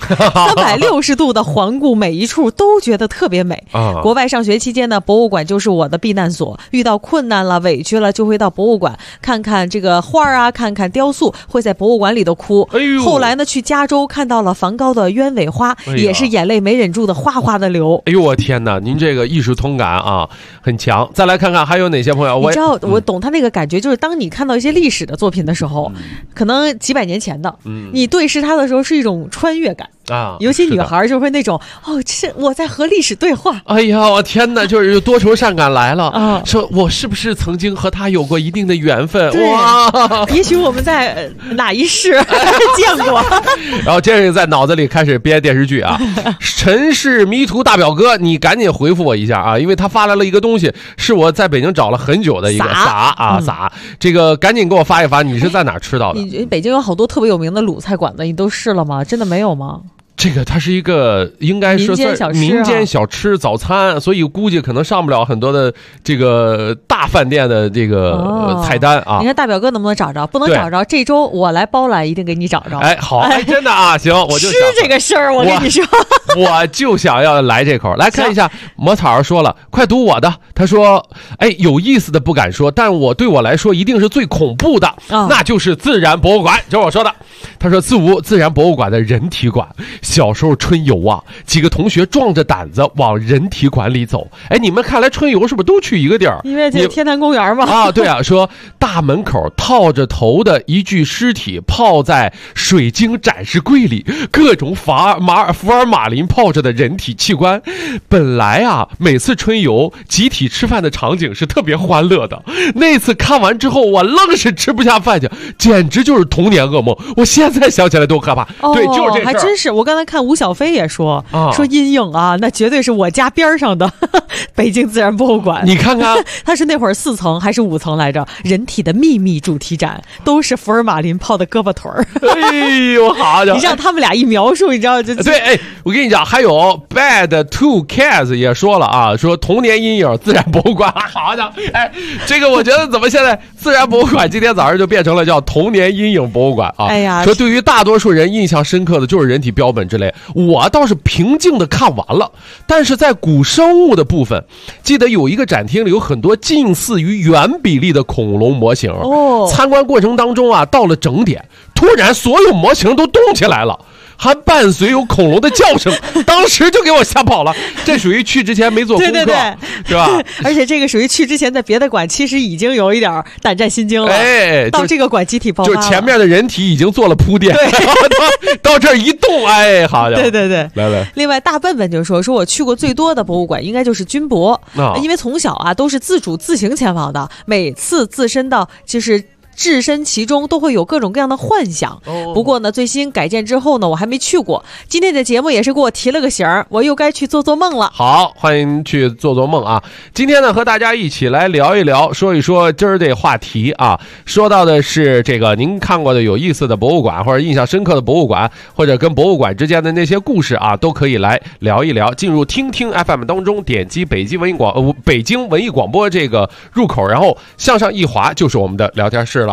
，360度的环顾每一处都觉得特别美。国外上学期间呢，博物馆就是我的避难所，遇到困难了委屈了就会到博物馆看看这个画啊，看看雕塑，会在博物馆里头哭。后来呢，去加州看到了梵高的鸢尾花，也是眼泪没忍住的哗哗的流。 哎呦我天哪，您这个艺术通感啊很强。再来看看还有哪些朋友， 你知道我懂他那个感觉，就是当你看到一些历史的作品的时候，可能几百年前的，你对视它的时候是一种穿越感啊，尤其女孩就会那种这我在和历史对话。 哎呀，我天哪，就是多愁善感来了说我是不是曾经和他有过一定的缘分？哇， 也许我们在哪一世见过。 然后这个在脑子里开始编电视剧啊。陈氏迷途大表哥，你赶紧回复我一下啊，因为他发来了一个东西，是我在北京找了很久的一个撒，这个赶紧给我发一发，你是在哪儿吃到的？ 你北京有好多特别有名的鲁菜馆子，你都试了吗？真的没有吗？ 这个它是一个应该说民间小吃早餐，所以估计可能上不了很多的这个大饭店的这个菜单啊。 你看大表哥能不能找着？不能找着，这周我来包揽，一定给你找着。 哎，好，真的啊，行，我就吃这个事儿，我跟你说， 我就想要来这口。来看一下，魔草说了，快读我的。他说，哎，有意思的不敢说，但对我来说一定是最恐怖的，那就是自然博物馆，就是我说的。他说，自然博物馆的人体馆。小时候春游啊，几个同学壮着胆子往人体馆里走。哎，你们看来春游是不是都去一个地儿？ 因为这天坛公园嘛。 啊，对啊，说大门口套着头的一具尸体泡在水晶展示柜里，各种福尔马林泡着的人体器官。本来啊，每次春游集体吃饭的场景是特别欢乐的。那次看完之后，我愣是吃不下饭去，简直就是童年噩梦。我现在想起来都可怕。对，就是这事儿。 还真是，我刚才看吴小飞也说阴影啊，那绝对是我家边上的北京自然博物馆。 你看看， 它是那会儿4层还是5层来着？人体的秘密主题展，都是福尔马林泡的胳膊腿儿。 哎呦，好家伙！ 你让他们俩一描述，你知道就对。哎，我跟你讲，还有 Bad Two Cats 也说了啊，说童年阴影自然博物馆。好家伙！哎，这个我觉得怎么现在自然博物馆今天早上就变成了叫童年阴影博物馆啊？ 哎呀， 说对于大多数人印象深刻的就是人体标本之类。我倒是平静的看完了，但是在古生物的部分，记得有一个展厅里有很多近似于原比例的恐龙模型。参观过程当中啊，到了整点，突然所有模型都动起来了，还伴随有恐龙的叫声，当时就给我吓跑了。这属于去之前没做功课，对，是吧？ 而且这个属于去之前在别的馆其实已经有一点胆战心惊了， 哎， 到这个馆集体爆发了， 就前面的人体已经做了铺垫，到这儿一动，哎，好家伙！ 对， 来。 另外，大笨笨就说我去过最多的博物馆应该就是军博，因为从小啊都是自行前往的，每次置身其中都会有各种各样的幻想。不过呢，最新改建之后呢，我还没去过。今天的节目也是给我提了个醒儿，我又该去做梦了。 好，欢迎去做梦啊！今天呢，和大家一起来聊一聊，说一说今儿这话题啊。说到的是这个您看过的有意思的博物馆，或者印象深刻的博物馆，或者跟博物馆之间的那些故事啊，都可以来聊一聊。进入听听 FM 当中，点击北京文艺广播这个入口，然后向上一滑就是我们的聊天室了。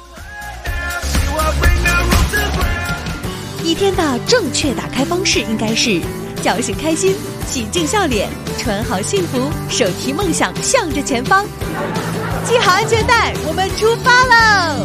一天的正确打开方式应该是叫醒开心，洗净笑脸，穿好幸福，手提梦想向着前方，系好安全带，我们出发喽！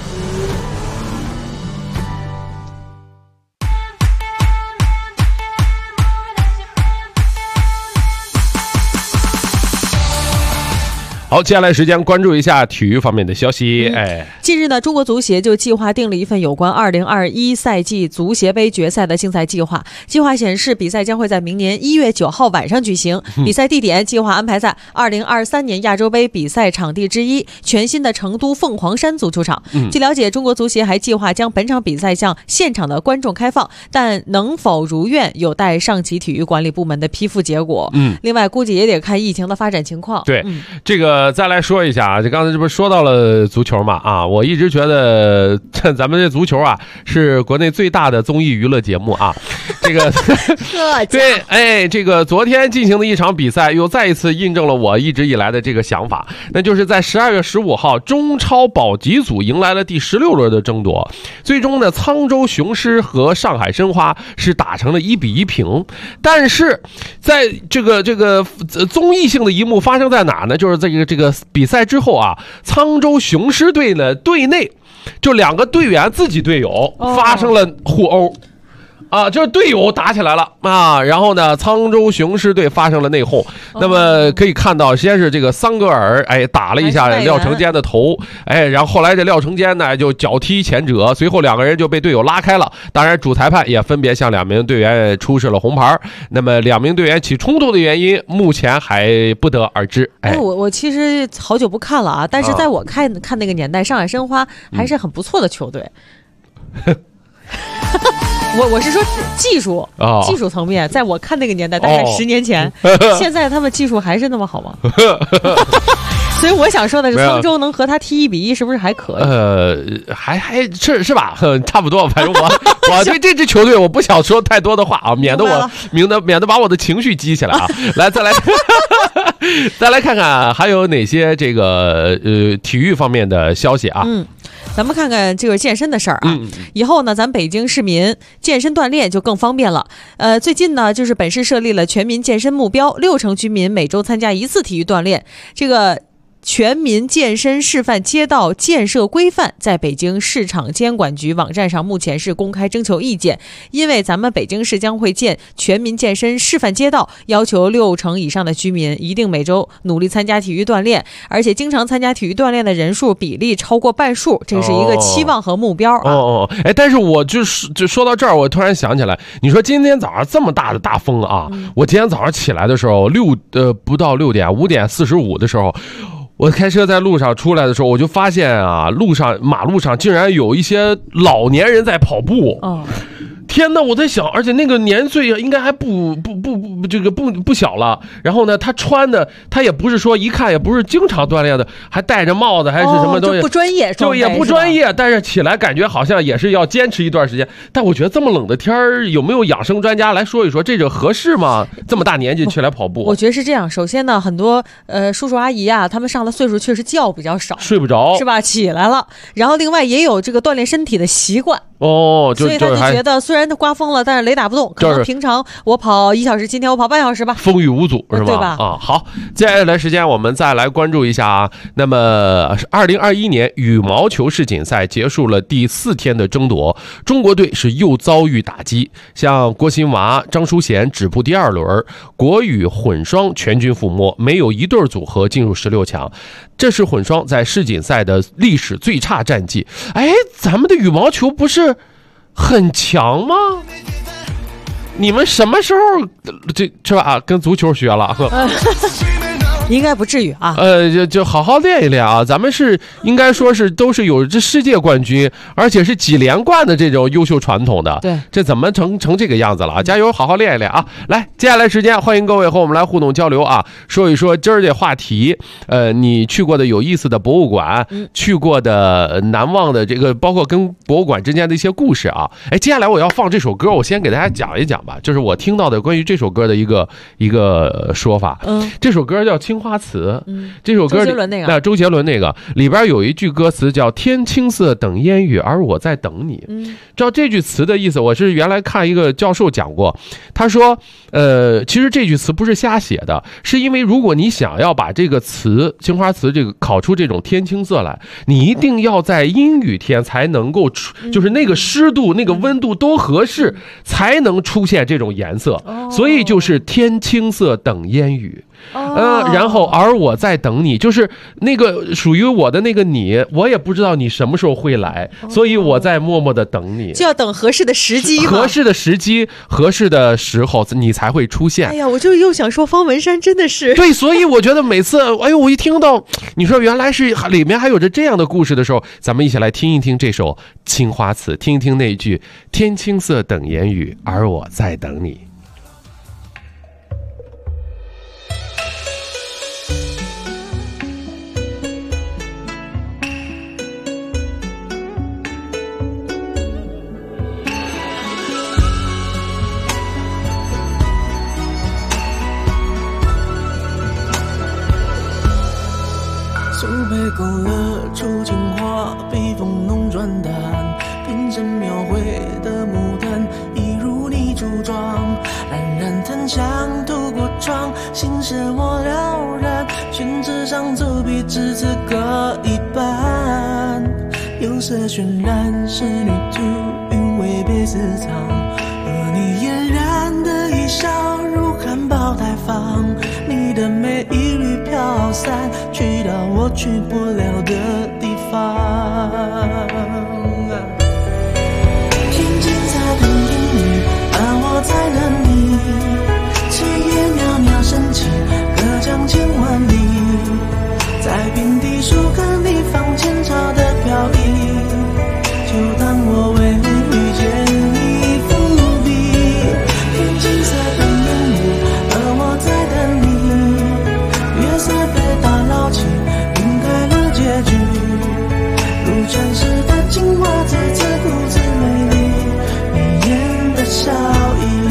好，接下来时间关注一下体育方面的消息。 近日呢，中国足协就计划定了一份有关2021赛季足协杯决赛的竞赛计划。计划显示，比赛将会在明年1月9号晚上举行，比赛地点计划安排在2023年亚洲杯比赛场地之一全新的成都凤凰山足球场。据了解，中国足协还计划将本场比赛向现场的观众开放，但能否如愿有待上级体育管理部门的批复结果。另外估计也得看疫情的发展情况。 对，这个再来说一下啊，这刚才这不是说到了足球嘛啊，我一直觉得咱们这足球啊是国内最大的综艺娱乐节目啊。这个对，哎，这个昨天进行的一场比赛又再一次印证了我一直以来的这个想法，那就是在12月15号，中超保级组迎来了第16轮的争夺，最终呢，沧州雄狮和上海申花是打成了1-1平。但是在这个综艺性的一幕发生在哪呢？就是在这个比赛之后啊，沧州雄狮队呢队内就2个队员自己队友发生了互殴。啊，就是队友打起来了啊，然后呢，沧州雄狮队发生了内讧。那么可以看到，先是这个桑格尔打了一下廖成坚的头，然后后来这廖成坚呢就脚踢前者，随后2个人就被队友拉开了。当然，主裁判也分别向2名队员出示了红牌。那么2名队员起冲突的原因，目前还不得而知。 我其实好久不看了啊，但是在我看那个年代，上海申花还是很不错的球队。我是说技术层面，在我看那个年代，大概10年前，现在他们技术还是那么好吗？所以我想说的是，沧州能和他踢1-1，是不是还可以？ 还是吧，差不多。反正我对这支球队我不想说太多的话啊，免得把我的情绪激起来啊。来，再来看看还有哪些这个体育方面的消息啊。 咱们看看这个健身的事儿啊。以后呢，咱北京市民健身锻炼就更方便了。最近呢，就是本市设立了全民健身目标，6成居民每周参加1次体育锻炼。这个全民健身示范街道建设规范在北京市场监管局网站上目前是公开征求意见，因为咱们北京市将会建全民健身示范街道，要求6成以上的居民一定每周努力参加体育锻炼，而且经常参加体育锻炼的人数比例超过半数，这是一个期望和目标啊。 但是我就说到这儿，我突然想起来，你说今天早上这么大的大风啊，我今天早上起来的时候不到6点，5点45的时候。我开车在路上出来的时候，我就发现啊，马路上竟然有一些老年人在跑步。天哪，我在想，而且那个年岁应该还不小了。然后呢，他穿的他也不是说一看也不是经常锻炼的，还戴着帽子还是什么东西， 就不专业， 就也不专业。但是起来感觉好像也是要坚持一段时间。但我觉得这么冷的天儿，有没有养生专家来说一说，这个合适吗？这么大年纪起来跑步？ 我觉得是这样。首先呢，很多叔叔阿姨啊，他们上了岁数确实觉比较少， 睡不着， 是吧？起来了，然后另外也有这个锻炼身体的习惯。所以他就觉得虽然他刮风了，但是雷打不动。可能平常我跑1小时，今天我跑半小时吧， 风雨无阻，是吧？ 对吧？ 好，接下来时间我们再来关注一下啊。那么2021年羽毛球世锦赛结束了第4天的争夺，中国队是又遭遇打击，像郭昕娃、张淑贤止步第2轮，国羽混双全军覆没，没有一对组合进入16强。这是混双在世锦赛的历史最差战绩。咱们的羽毛球不是很强吗？你们什么时候是吧？跟足球学了？ 应该不至于啊。 就好好练一练啊。咱们是应该说是都是有这世界冠军，而且是几连冠的这种优秀传统的。 对， 这怎么成这个样子了啊？加油，好好练一练啊！来，接下来时间欢迎各位和我们来互动交流啊，说一说今儿这话题。你去过的有意思的博物馆，去过的难忘的这个，包括跟博物馆之间的一些故事啊。接下来我要放这首歌，我先给大家讲一讲吧，就是我听到的关于这首歌的一个说法。这首歌叫《青花瓷》，这首歌周杰伦那个里边有一句歌词叫天青色等烟雨，而我在等你。知道这句词的意思，我是原来看一个教授讲过，他说其实这句词不是瞎写的，是因为如果你想要把这个词青花瓷这个烤出这种天青色来，你一定要在阴雨天才能够就是那个湿度那个温度都合适，才能出现这种颜色，所以就是天青色等烟雨。然后而我在等你，就是那个属于我的那个你，我也不知道你什么时候会来，所以我在默默的等你， 就要等合适的时机， 合适的时机，合适的时候你才会出现。 哎呀，我就又想说方文山真的是对，所以我觉得每次我一听到你说原来是里面还有着这样的故事的时候，咱们一起来听一听这首《青花瓷》，听一听那句天青色等烟雨，而我在等你。 苏培勾勒出情话，笔锋浓转淡，平生描绘的牡丹，一如你柱状，冉冉檀香透过窗，心事我了然，宣纸上走笔只字各一半，有色渲染仕女图，韵味被私藏，而你嫣然的一笑如含苞待放，你的美一缕飘散，去到我去不了的地方。平静在冬阴雨，而我在等你，炊烟袅袅升起，隔江千万里，在平地树根里放前朝的飘逸，就当我为遇见你伏笔。天青色等烟雾，而我在等你，月色被打捞起，晕开了结局，如传世的精华，字字故字美丽，眉眼的笑意。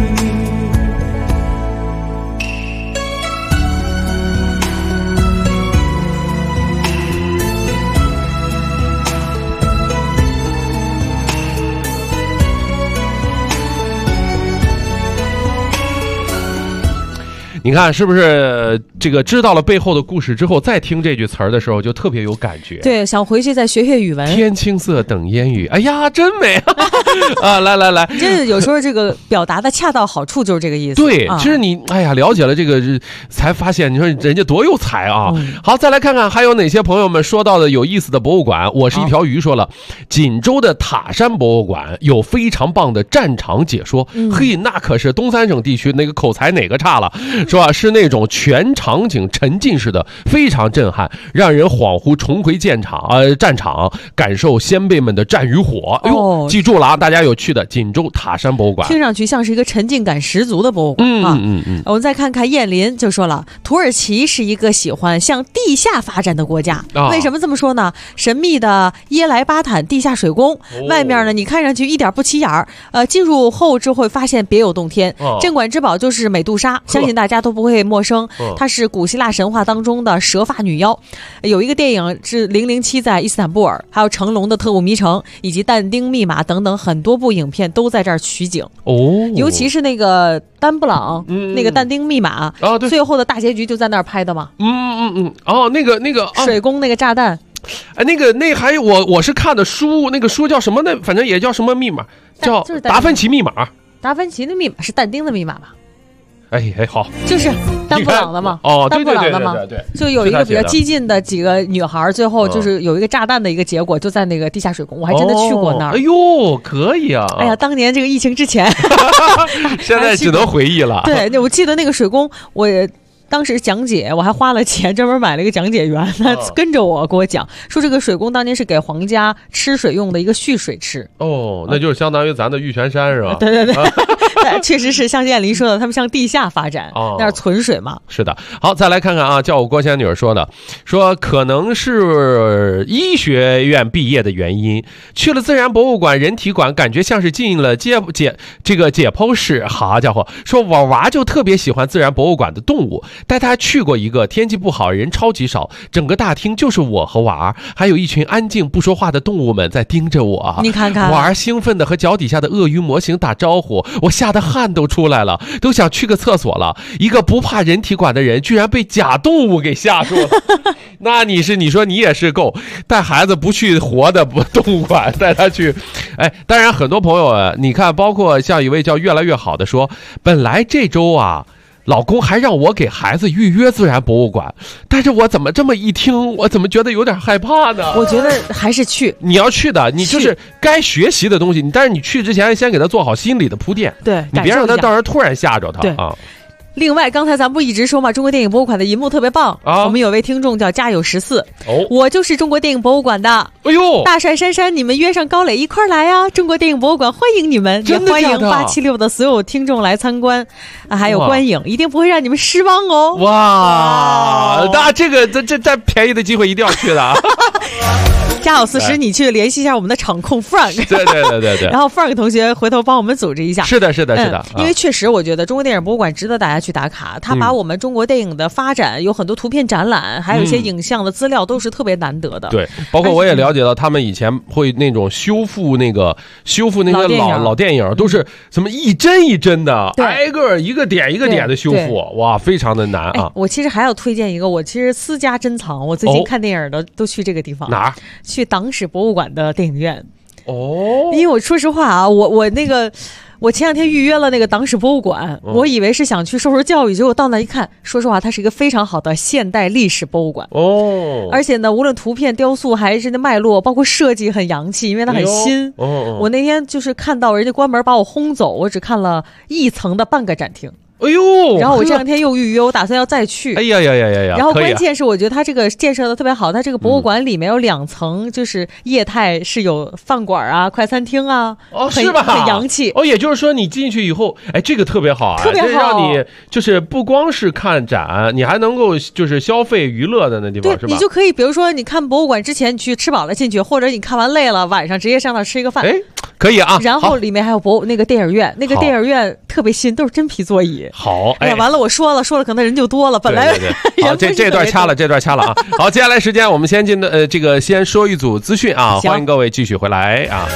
你看是不是这个知道了背后的故事之后，再听这句词儿的时候就特别有感觉？ 对，想回去再学学语文。 天青色等烟雨，哎呀，真美啊！来， 这有时候这个表达的恰到好处就是这个意思。 对，其实你哎呀了解了这个，才发现你说人家多有才啊！好，再来看看还有哪些朋友们说到的有意思的博物馆。我是一条鱼说了，锦州的塔山博物馆有非常棒的战场解说，嘿，那可是东三省地区那个口才哪个差了？是吧？是那种全场景沉浸式的，非常震撼，让人恍惚重回战场，感受先辈们的战与火。哎呦，记住了啊，大家有去的锦州塔山博物馆， 听上去像是一个沉浸感十足的博物馆啊。我们再看看燕林就说了，土耳其是一个喜欢向地下发展的国家。为什么这么说呢？神秘的耶莱巴坦地下水宫，外面呢你看上去一点不起眼儿，进入后之后发现别有洞天。镇馆之宝就是美杜莎，相信大家都不会陌生，它是古希腊神话当中的蛇发女妖。有一个电影是007在伊斯坦布尔，还有成龙的特务迷城以及但丁密码等等很多部影片都在这儿取景。尤其是那个丹布朗，那个但丁密码，最后的大结局就在那儿拍的嘛。 那个水宫那个炸弹。 哎，那还有我是看的书，那个书叫什么呢？反正也叫什么密码，叫达芬奇密码。 达芬奇的密码是但丁的密码吧？ 哎，好， 就是丹布朗的嘛。丹布朗的嘛。对，就有一个比较激进的几个女孩，最后就是有一个炸弹的一个结果，就在那个地下水宫。我还真的去过那儿。 哎呦，可以啊！ 哎呀，当年这个疫情之前， 现在只能回忆了。 对，我记得那个水宫，我也。当时讲解我还花了钱专门买了一个讲解员，他跟着我给我讲说这个水宫当年是给皇家吃水用的一个蓄水池。 那就是相当于咱的玉泉山是吧？ 对确实是像燕林说的，他们向地下发展，那是存水嘛。 是的。好，再来看看啊，叫我郭仙女说的，说可能是医学院毕业的原因，去了自然博物馆人体馆，感觉像是进了解剖室。好家伙，说我娃就特别喜欢自然博物馆的动物，带他去过一个，天气不好，人超级少，整个大厅就是我和娃儿，还有一群安静不说话的动物们在盯着我。 你看看， 娃儿兴奋的和脚底下的鳄鱼模型打招呼，我吓得汗都出来了，都想去个厕所了。一个不怕人体馆的人，居然被假动物给吓住了。那你说你也是够带孩子不去活的动物馆，带他去。哎，当然很多朋友啊，你看，包括像一位叫越来越好的说，本来这周啊。老公还让我给孩子预约自然博物馆，但是我怎么这么一听，我怎么觉得有点害怕呢？ 我觉得还是去， 你要去的，你就是该学习的东西，但是你去之前先给他做好心理的铺垫， 对， 你别让他到时候突然吓着他啊。 另外，刚才咱不一直说嘛，中国电影博物馆的银幕特别棒啊！我们有位听众叫家有14，我就是中国电影博物馆的。 哎呦， 大帅珊珊，你们约上高磊一块来啊！中国电影博物馆欢迎你们，也欢迎876的所有听众来参观还有观影，一定不会让你们失望哦！ 哇，那这便宜的机会一定要去的啊！ 加好40，你去联系一下我们的场控 Frank。 对。 然后 Frank 同学回头帮我们组织一下。 是的。 因为确实，我觉得中国电影博物馆值得大家去打卡。他把我们中国电影的发展有很多图片展览，还有一些影像的资料，都是特别难得的。 对，包括我也了解到，他们以前会那种修复那个老电影，都是什么一帧一帧的，挨个一个点一个点的修复，哇，非常的难啊！ 我其实还要推荐一个，我其实私家珍藏，我最近看电影的都去这个地方。 哪儿？ 去党史博物馆的电影院。 因为我说实话啊，我前两天预约了那个党史博物馆，我以为是想去受教育，结果到那一看，说实话，它是一个非常好的现代历史博物馆。而且呢，无论图片、雕塑还是那脉络，包括设计很洋气，因为它很新。我那天就是看到人家关门把我轰走，我只看了1层的半个展厅。然后我这两天又预约，我打算要再去。 哎呀！ 然后关键是我觉得它这个建设的特别好，它这个博物馆里面有2层，就是业态是有饭馆啊、快餐厅啊， 是吧？ 很洋气。 也就是说你进去以后，这个特别好啊， 特别好， 让你就是不光是看展，你还能够就是消费娱乐的那地方，是吧？ 你就可以比如说你看博物馆之前你去吃饱了进去，或者你看完累了晚上直接上那吃一个饭。 可以啊。 然后里面还有那个电影院，那个电影院特别新，都是真皮座椅。 好， 完了我说了可能人就多了，本来好，这段掐了啊。好，接下来时间我们先先说一组资讯啊，欢迎各位继续回来啊。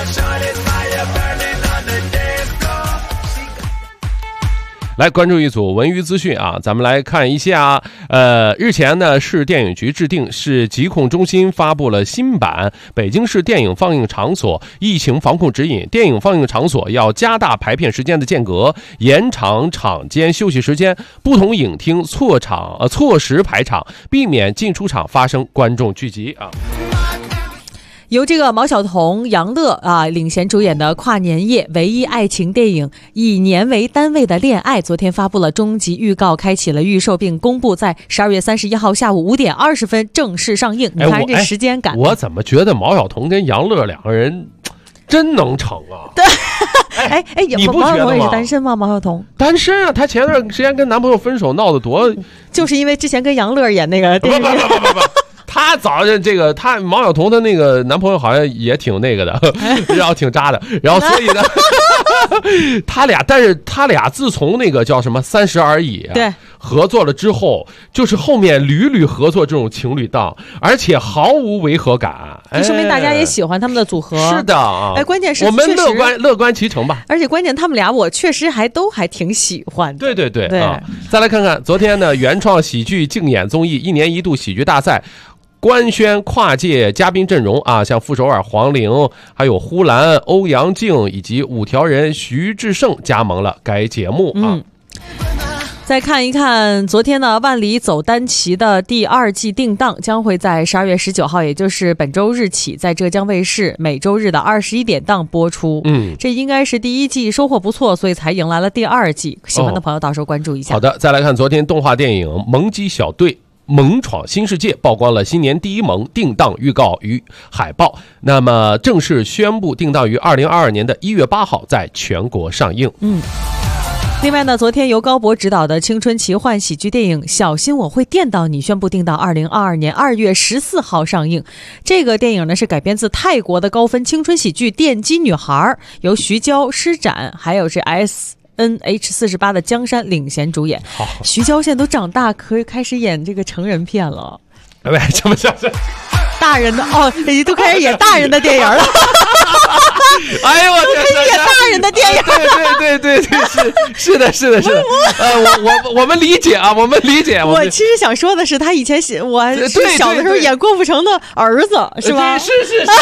来关注一组文娱资讯啊，咱们来看一下。日前呢，市电影局制定市疾控中心发布了新版北京市电影放映场所疫情防控指引，电影放映场所要加大排片时间的间隔，延长场间休息时间，不同影厅错时排场，避免进出场发生观众聚集啊。 由这个毛晓彤、杨乐领衔主演的跨年夜唯一爱情电影《以年为单位的恋爱》昨天发布了终极预告，开启了预售，并公布在12月31号下午5点20分正式上映。你看这时间感， 我怎么觉得毛晓彤跟杨乐两个人真能成啊？ 对， 你不觉得吗？ 毛晓彤也是单身吗？毛晓彤单身啊，她前段时间跟男朋友分手闹得多， 就是因为之前跟杨乐演那个电影。 不。她早上她毛晓彤的那个男朋友好像也挺那个的，然后挺渣的，然后所以呢，但是他俩自从那个叫什么30而已对合作了之后，就是后面屡合作这种情侣档，而且毫无违和感， 就说明大家也喜欢他们的组合。 是的啊， 关键是我们乐观其成吧。 而且关键他们俩我确实都还挺喜欢的。 对啊。再来看看昨天呢，原创喜剧竞演综艺1年1度喜剧大赛官宣跨界嘉宾阵容啊，像傅首尔、黄龄，还有呼兰、欧阳靖以及5条人徐志胜加盟了该节目啊。 再看一看昨天呢，万里走单骑的第2季定档将会在12月19号，也就是本周日起，在浙江卫视每周日的21点档播出。这应该是第1季收获不错，所以才迎来了第2季。喜欢的朋友到时候关注一下。 好的，再来看昨天动画电影《萌鸡小队》萌闯新世界曝光了新年第1萌定档预告与海报，那么正式宣布定档于2022年的1月8号在全国上映。 另外呢，昨天由高博执导的青春奇幻喜剧电影《小心我会电到你》宣布定档2022年2月14号上映。这个电影呢是改编自泰国的高分青春喜剧《电击女孩》，由徐娇、施展还有是 SNH48 的江山领衔主演。徐娇现在都长大，可以开始演这个成人片了。 什么叫大人的都开始演大人的电影了。 哎呦我天， 都开始演大人的电影。 对，是的。我们理解啊，我们理解。 我其实想说的是，他以前我小的时候演郭富城的儿子，是吧？ 是。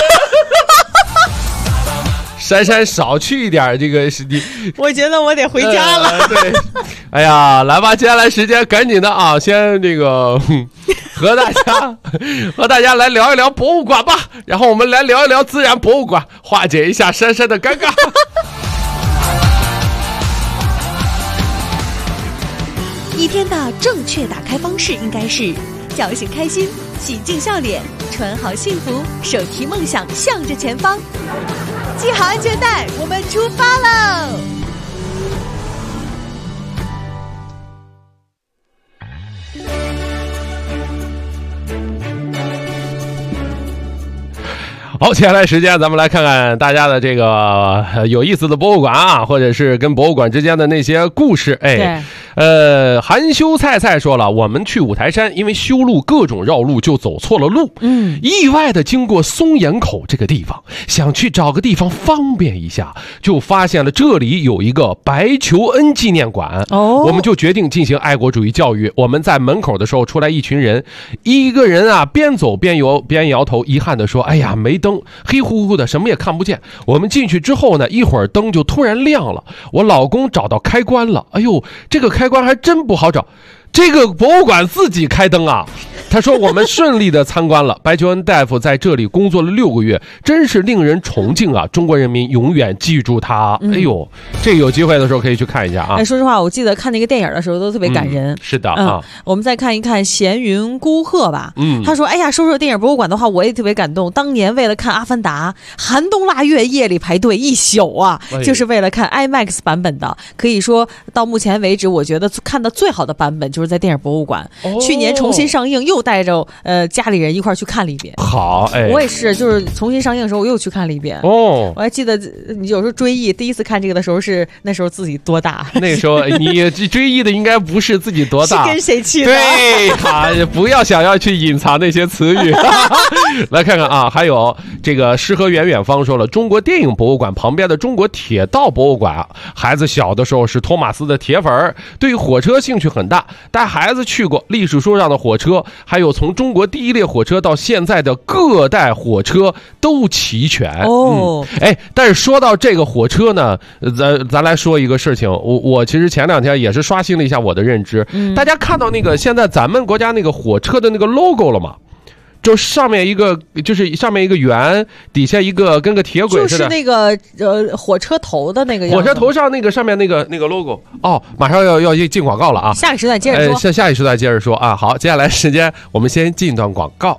珊少去一点这个是你， 我觉得我得回家了。 对，哎呀，来吧，接下来时间赶紧的啊，先这个和大家来聊一聊博物馆吧，然后我们来聊一聊自然博物馆，化解一下珊的尴尬。 一天的正确打开方式应该是叫醒开心，洗净笑脸，穿好幸福，手提梦想向着前方，系好安全带，我们出发喽！ 好，接下来时间咱们来看看大家的这个有意思的博物馆啊，或者是跟博物馆之间的那些故事。哎，含羞菜菜说了，我们去五台山，因为修路各种绕路就走错了路，意外的经过松岩口这个地方，想去找个地方方便一下，就发现了这里有一个白求恩纪念馆。我们就决定进行爱国主义教育。我们在门口的时候出来一群人，一个人啊边走边摇头，遗憾的说，哎呀没灯，黑乎乎的，什么也看不见。我们进去之后呢，一会儿灯就突然亮了，我老公找到开关了，哎呦，这个开关还真不好找，这个博物馆自己开灯啊。他说我们顺利的参观了，白求恩大夫在这里工作了6个月，真是令人崇敬啊！中国人民永远记住他。哎呦，这个有机会的时候可以去看一下啊。 说实话，我记得看那个电影的时候都特别感人。 是的啊， 我们再看一看闲云孤鹤吧。他说，哎呀，说电影博物馆的话，我也特别感动。当年为了看《阿凡达》，寒冬腊月夜里排队1宿啊，就是为了看 IMAX 版本的。可以说到目前为止，我觉得看的最好的版本就是在电影博物馆。去年重新上映，又带着家里人一块去看了一遍。 好，哎， 我也是，就是重新上映的时候我又去看了一遍。我还记得你有时候追忆第一次看这个的时候是那时候自己多大？ 那时候你追忆的应该不是自己多大， 是跟谁去的？ 对，好，不要想要去隐藏那些词语。来看看啊，还有这个诗和远远方说了，中国电影博物馆旁边的中国铁道博物馆，孩子小的时候是托马斯的铁粉，对火车兴趣很大，带孩子去过历史书上的火车，还有从中国第一列火车到现在的各代火车都齐全。但是说到这个火车呢，咱来说一个事情，我其实前2天也是刷新了一下我的认知。大家看到那个现在咱们国家那个火车的那个 logo 了吗？就上面一个圆，底下一个跟个铁轨似的， 就是那个火车头的那个样子。 火车头上那个上面那个 logo。马上要进广告了啊！ 下一时段接着说。 下一时段接着说啊！好，接下来时间我们先进一段广告。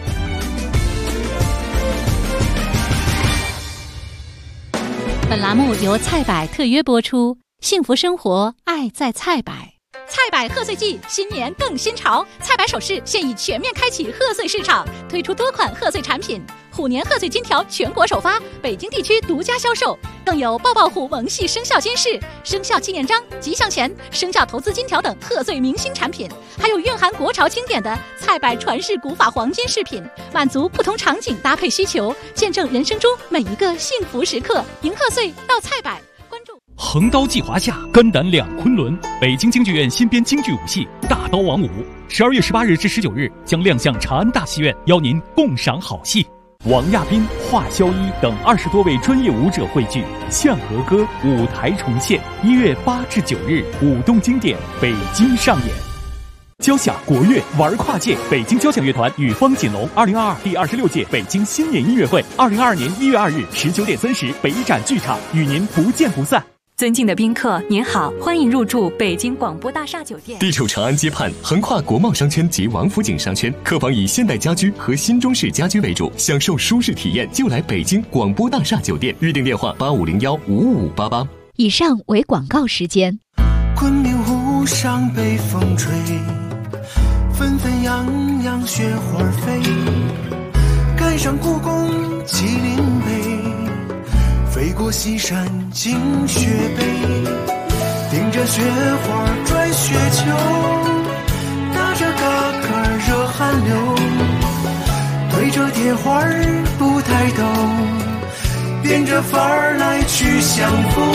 本栏目由菜百特约播出，幸福生活，爱在菜百。菜百贺岁季，新年更新潮！菜百首饰现已全面开启贺岁市场，推出多款贺岁产品。虎年贺岁金条全国首发，北京地区独家销售，更有抱抱虎萌系生肖金饰、生肖纪念章、吉祥钱、生肖投资金条等贺岁明星产品，还有蕴含国潮经典的菜百传世古法黄金饰品，满足不同场景搭配需求，见证人生中每一个幸福时刻。迎贺岁到菜百。 横刀继华夏，肝胆两昆仑。北京京剧院新编京剧武戏《大刀王五》，12月18日至19日将亮相长安大戏院，邀您共赏好戏。王亚斌、华萧一等20多位专业舞者汇聚，相和歌舞台重现。1月8至9日，舞动经典北京上演。交响国乐玩跨界，北京交响乐团与方锦龙2022第26届北京新年音乐会，22年1月2日19点30北展剧场，与您不见不散。 尊敬的宾客，您好，欢迎入住北京广播大厦酒店。 地处长安街畔，横跨国贸商圈及王府井商圈，客房以现代家居和新中式家居为主，享受舒适体验就来北京广播大厦酒店。预订电话8501-55588。 以上为广告时间。 昆明湖上北风吹，纷纷扬扬雪花飞，赶上故宫麒麟碑，飞过西山进雪北，顶着雪花拽雪球，打着嘎嘎热汗流，对着铁花不抬头，变着法儿来去相逢。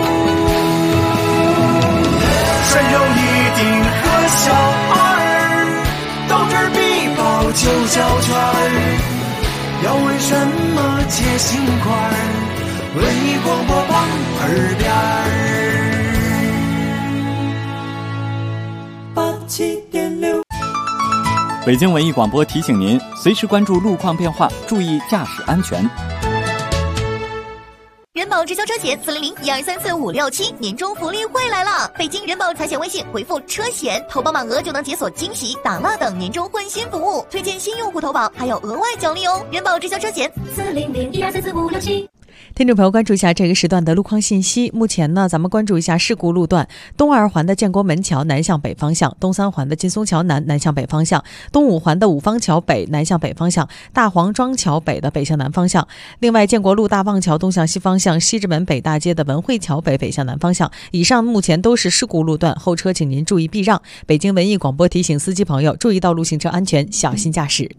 山有一定和小二，到这儿必报就交圈儿，要为什么接心块儿？文艺广播榜耳边87.6。 北京文艺广播提醒您，随时关注路况变化，注意驾驶安全。 人保直销车险400-1234567年终福利会来了！北京人保财险微信回复车险，投保满额就能解锁惊喜、打蜡等年终换新服务，推荐新用户投保还有额外奖励哦！人保直销车险400-1234567。 听众朋友，关注一下这个时段的路况信息。目前呢，咱们关注一下事故路段：东2环的建国门桥南向北方向，东3环的劲松桥南向北方向，东5环的五方桥北南向北方向，大黄庄桥北的北向南方向。另外，建国路大望桥东向西方向，西直门北大街的文汇桥北向南方向。以上目前都是事故路段，后车请您注意避让。北京文艺广播提醒司机朋友注意道路行车安全，小心驾驶。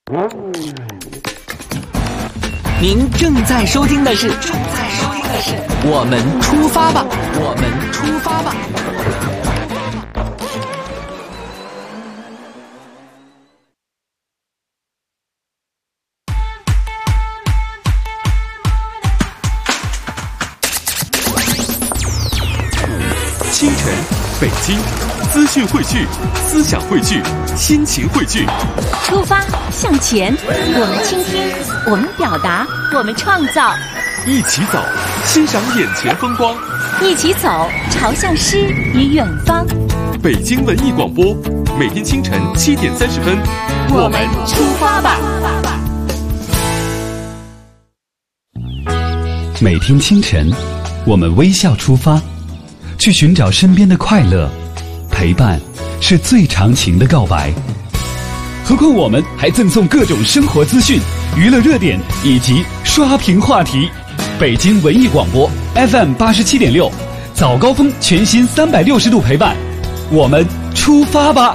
您正在收听的是我们出发吧，我们出发吧。 清晨，北京，资讯汇聚，思想汇聚，心情汇聚。 出发向前，我们倾听，我们表达，我们创造。 一起走，欣赏眼前风光。 一起走，朝向诗与远方。 北京文艺广播，每天清晨7点30分， 我们出发吧。 每天清晨，我们微笑出发，去寻找身边的快乐。陪伴是最长情的告白。何况我们还赠送各种生活资讯、娱乐热点以及刷屏话题。北京文艺广播 FM 87.6，早高峰全新360度陪伴，我们出发吧。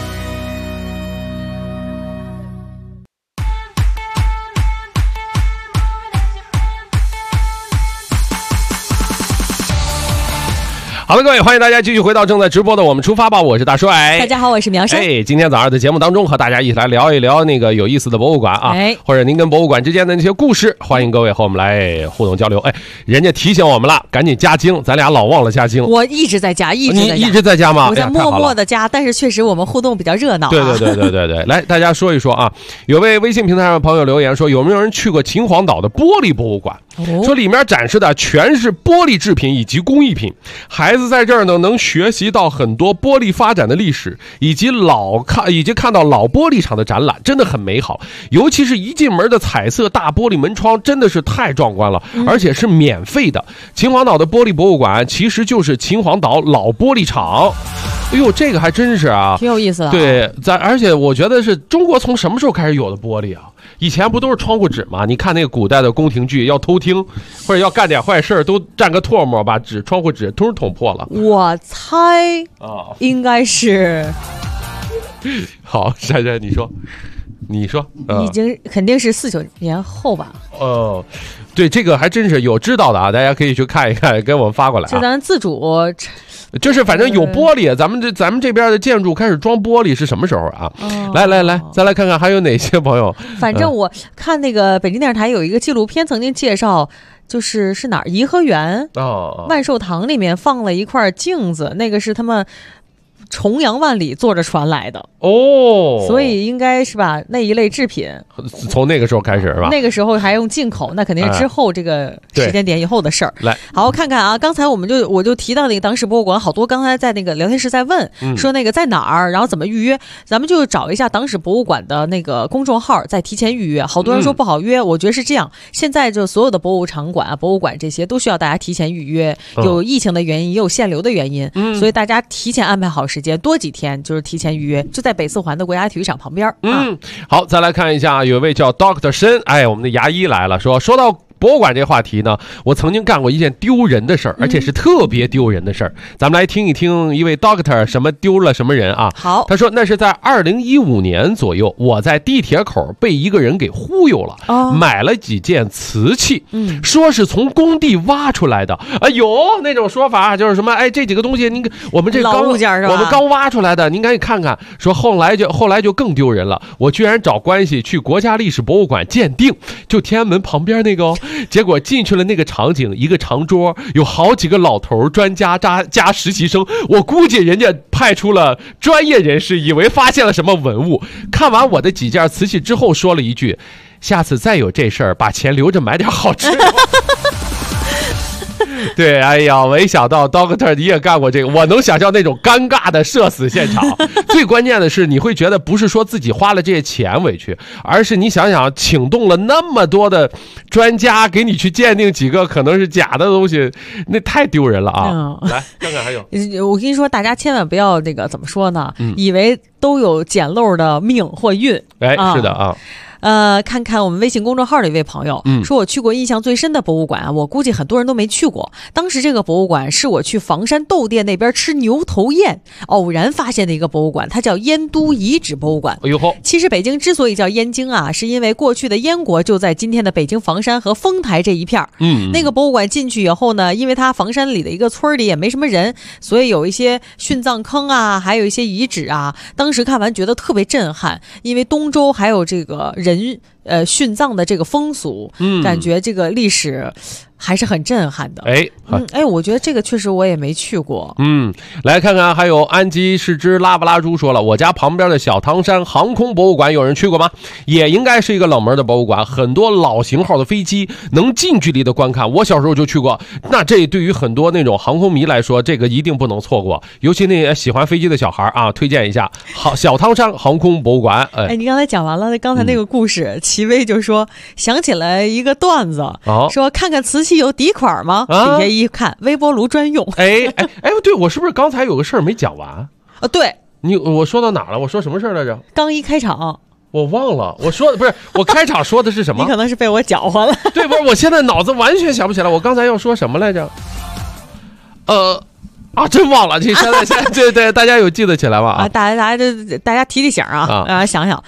好了，各位，欢迎大家继续回到正在直播的我们出发吧，我是大帅。 大家好，我是苗生。 今天早上的节目当中和大家一起来聊一聊那个有意思的博物馆啊，或者您跟博物馆之间的那些故事，欢迎各位和我们来互动交流。人家提醒我们了，赶紧加精，咱俩老忘了加精。 我一直在加， 你一直在加吗？ 我在默默的加，但是确实我们互动比较热闹。 对，来，大家说一说啊。有位微信平台上的朋友留言说，有没有人去过秦皇岛的玻璃博物馆？说里面展示的全是玻璃制品以及工艺品，孩子在这儿呢能学习到很多玻璃发展的历史，以及看到老玻璃厂的展览，真的很美好。尤其是一进门的彩色大玻璃门窗，真的是太壮观了，而且是免费的。秦皇岛的玻璃博物馆其实就是秦皇岛老玻璃厂。哎呦，这个还真是啊， 挺有意思的。 对，而且我觉得是中国从什么时候开始有的玻璃啊？以前不都是窗户纸吗？你看那个古代的宫廷剧，要偷听或者要干点坏事，都蘸个唾沫把窗户纸都捅破了。 我猜应该是。 好，珊珊，你说， 已经肯定是49年后吧？ 对，这个还真是有知道的啊，大家可以去看一看，给我们发过来啊。 是咱自主。 就是反正有玻璃，咱们这边的建筑开始装玻璃是什么时候啊？来，再来看看还有哪些朋友。 反正我看那个北京电视台有一个纪录片，曾经介绍，是哪儿？颐和园万寿堂里面放了一块镜子，那个是他们重洋万里坐着船来的所以应该是吧那一类制品从那个时候开始是吧？ 那个时候还用进口，那肯定是之后这个时间点以后的事儿。 来， 好看看啊，刚才我就提到那个当时博物馆，好多刚才在那个聊天室在问，说那个在哪儿，然后怎么预约，咱们就找一下党史博物馆的那个公众号，再提前预约。好多人说不好约，我觉得是这样，现在就所有的博物场馆啊、博物馆这些都需要大家提前预约，有疫情的原因，也有限流的原因，所以大家提前安排好时间，多几天就是提前预约，就在北4环的国家体育场旁边。 好，再来看一下，有一位叫 Dr. 申，我们的牙医来了，说到博物馆这话题呢，我曾经干过一件丢人的事儿，而且是特别丢人的事儿。咱们来听一听一位 Doctor 什么丢了什么人啊？ 好， 他说那是在2015年左右，我在地铁口被一个人给忽悠了，买了几件瓷器，说是从工地挖出来的。有那种说法，就是什么这几个东西我们这老物件是吧？ 我们刚挖出来的，您赶紧看看。说后来就更丢人了，我居然找关系去国家历史博物馆鉴定，就天安门旁边那个结果进去了那个场景，一个长桌有好几个老头专家加实习生，我估计人家派出了专业人士，以为发现了什么文物。看完我的几件瓷器之后，说了一句：下次再有这事儿，把钱留着买点好吃的。 对，哎呀，没想到 Doctor 你也干过这个，我能想象那种尴尬的社死现场。最关键的是，你会觉得不是说自己花了这些钱委屈，而是你想想，请动了那么多的专家给你去鉴定几个可能是假的东西，那太丢人了啊！来看看还有， 我跟你说，大家千万不要那个怎么说呢？以为都有捡漏的命或运。 哎，是的啊。 看看我们微信公众号的一位朋友，说我去过印象最深的博物馆，我估计很多人都没去过。当时这个博物馆是我去房山窦店那边吃牛头宴偶然发现的一个博物馆，它叫燕都遗址博物馆。 哎呦吼！ 其实北京之所以叫燕京啊，是因为过去的燕国就在今天的北京房山和丰台这一片。那个博物馆进去以后呢，因为它房山里的一个村里也没什么人，所以有一些殉葬坑啊，还有一些遗址啊。当时看完觉得特别震撼，因为东周还有这个人殉葬的这个风俗，感觉这个历史还是很震撼的。我觉得这个确实我也没去过。 来看看还有安吉是只拉布拉猪说了，我家旁边的小汤山航空博物馆有人去过吗？也应该是一个冷门的博物馆，很多老型号的飞机能近距离的观看，我小时候就去过。那这对于很多那种航空迷来说，这个一定不能错过，尤其那些喜欢飞机的小孩啊，推荐一下小汤山航空博物馆。 你刚才讲完了刚才那个故事，齐薇就说想起来一个段子，说看看瓷器有底款吗？底下一看，微波炉专用。 对，我是不是刚才有个事儿没讲完？ 对， 我说到哪了？我说什么事儿来着？ 刚一开场我忘了，我说不是，我开场说的是什么？ 你可能是被我搅和了。 对，不是，我现在脑子完全想不起来，我刚才要说什么来着？真忘了，这现在对，大家有记得起来吗？ 大家提醒啊，想想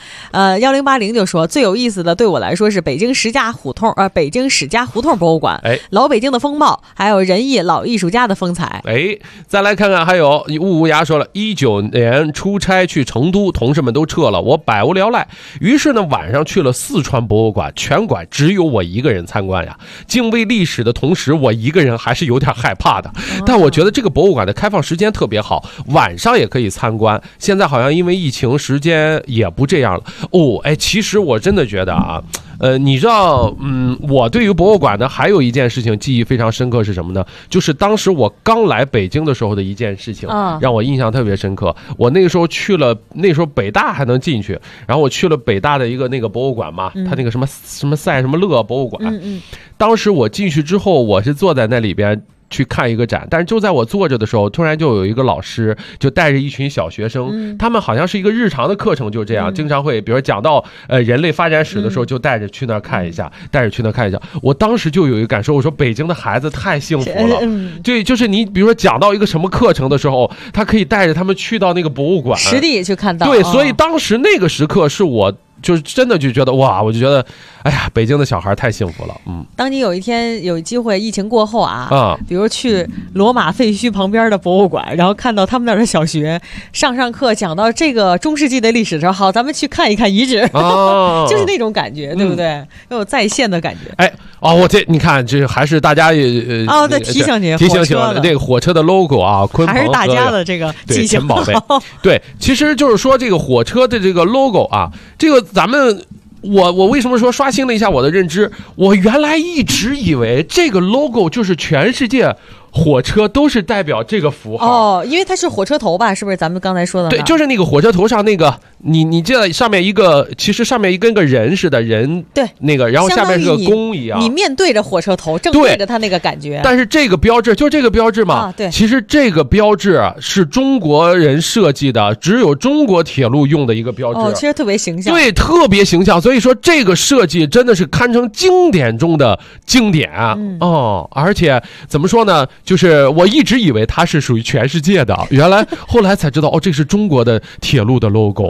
，1080就说最有意思的对我来说是北京史家胡同博物馆，老北京的风貌，还有仁义老艺术家的风采。 再来看看，还有无涯说了，19年出差去成都，同事们都撤了，我百无聊赖，于是呢晚上去了四川博物馆，全馆只有我一个人参观呀。敬畏历史的同时，我一个人还是有点害怕的，但我觉得这个博物馆的开放时间特别好，晚上也可以参观。现在好像因为疫情时间也不这样了其实我真的觉得啊，你知道，我对于博物馆呢还有一件事情记忆非常深刻是什么呢？就是当时我刚来北京的时候的一件事情，让我印象特别深刻。我那个时候去了，那时候北大还能进去，然后我去了北大的一个那个博物馆嘛，它那个什么赛什么乐博物馆。当时我进去之后，我是坐在那里边去看一个展，但是就在我坐着的时候，突然就有一个老师就带着一群小学生，他们好像是一个日常的课程，就这样，经常会比如讲到人类发展史的时候，就带着去那儿看一下，我当时就有一个感受，我说北京的孩子太幸福了。对，就是你比如说讲到一个什么课程的时候，他可以带着他们去到那个博物馆， 实地去看到。 对，所以当时那个时刻是我就是真的就觉得哇，我就觉得，哎呀，北京的小孩太幸福了。 当你有一天有机会疫情过后比如去罗马废墟旁边的博物馆，然后看到他们那儿的小学上课讲到这个中世纪的历史的时候，好，咱们去看一看遗址，就是那种感觉，对不对？有在线的感觉。 你看，这还是大家再提醒你这个火车的 logo 啊，鲲鹏还是大家的这个记性宝贝。对，其实就是说这个火车的这个 logo 啊，这个咱们。我为什么说刷新了一下我的认知？我原来一直以为这个 logo 就是全世界火车都是代表这个符号因为它是火车头吧？是不是咱们刚才说的？ 对，就是那个火车头上那个，你这上面一个，其实上面跟个人似的，人对那个，然后下面是个弓一样， 你面对着火车头，正对着它那个感觉。 但是这个标志就这个标志嘛， 对， 其实这个标志是中国人设计的，只有中国铁路用的一个标志。 其实特别形象。 对，特别形象。所以说这个设计真的是堪称经典中的经典而且怎么说呢？就是我一直以为它是属于全世界的，原来后来才知道这是中国的铁路的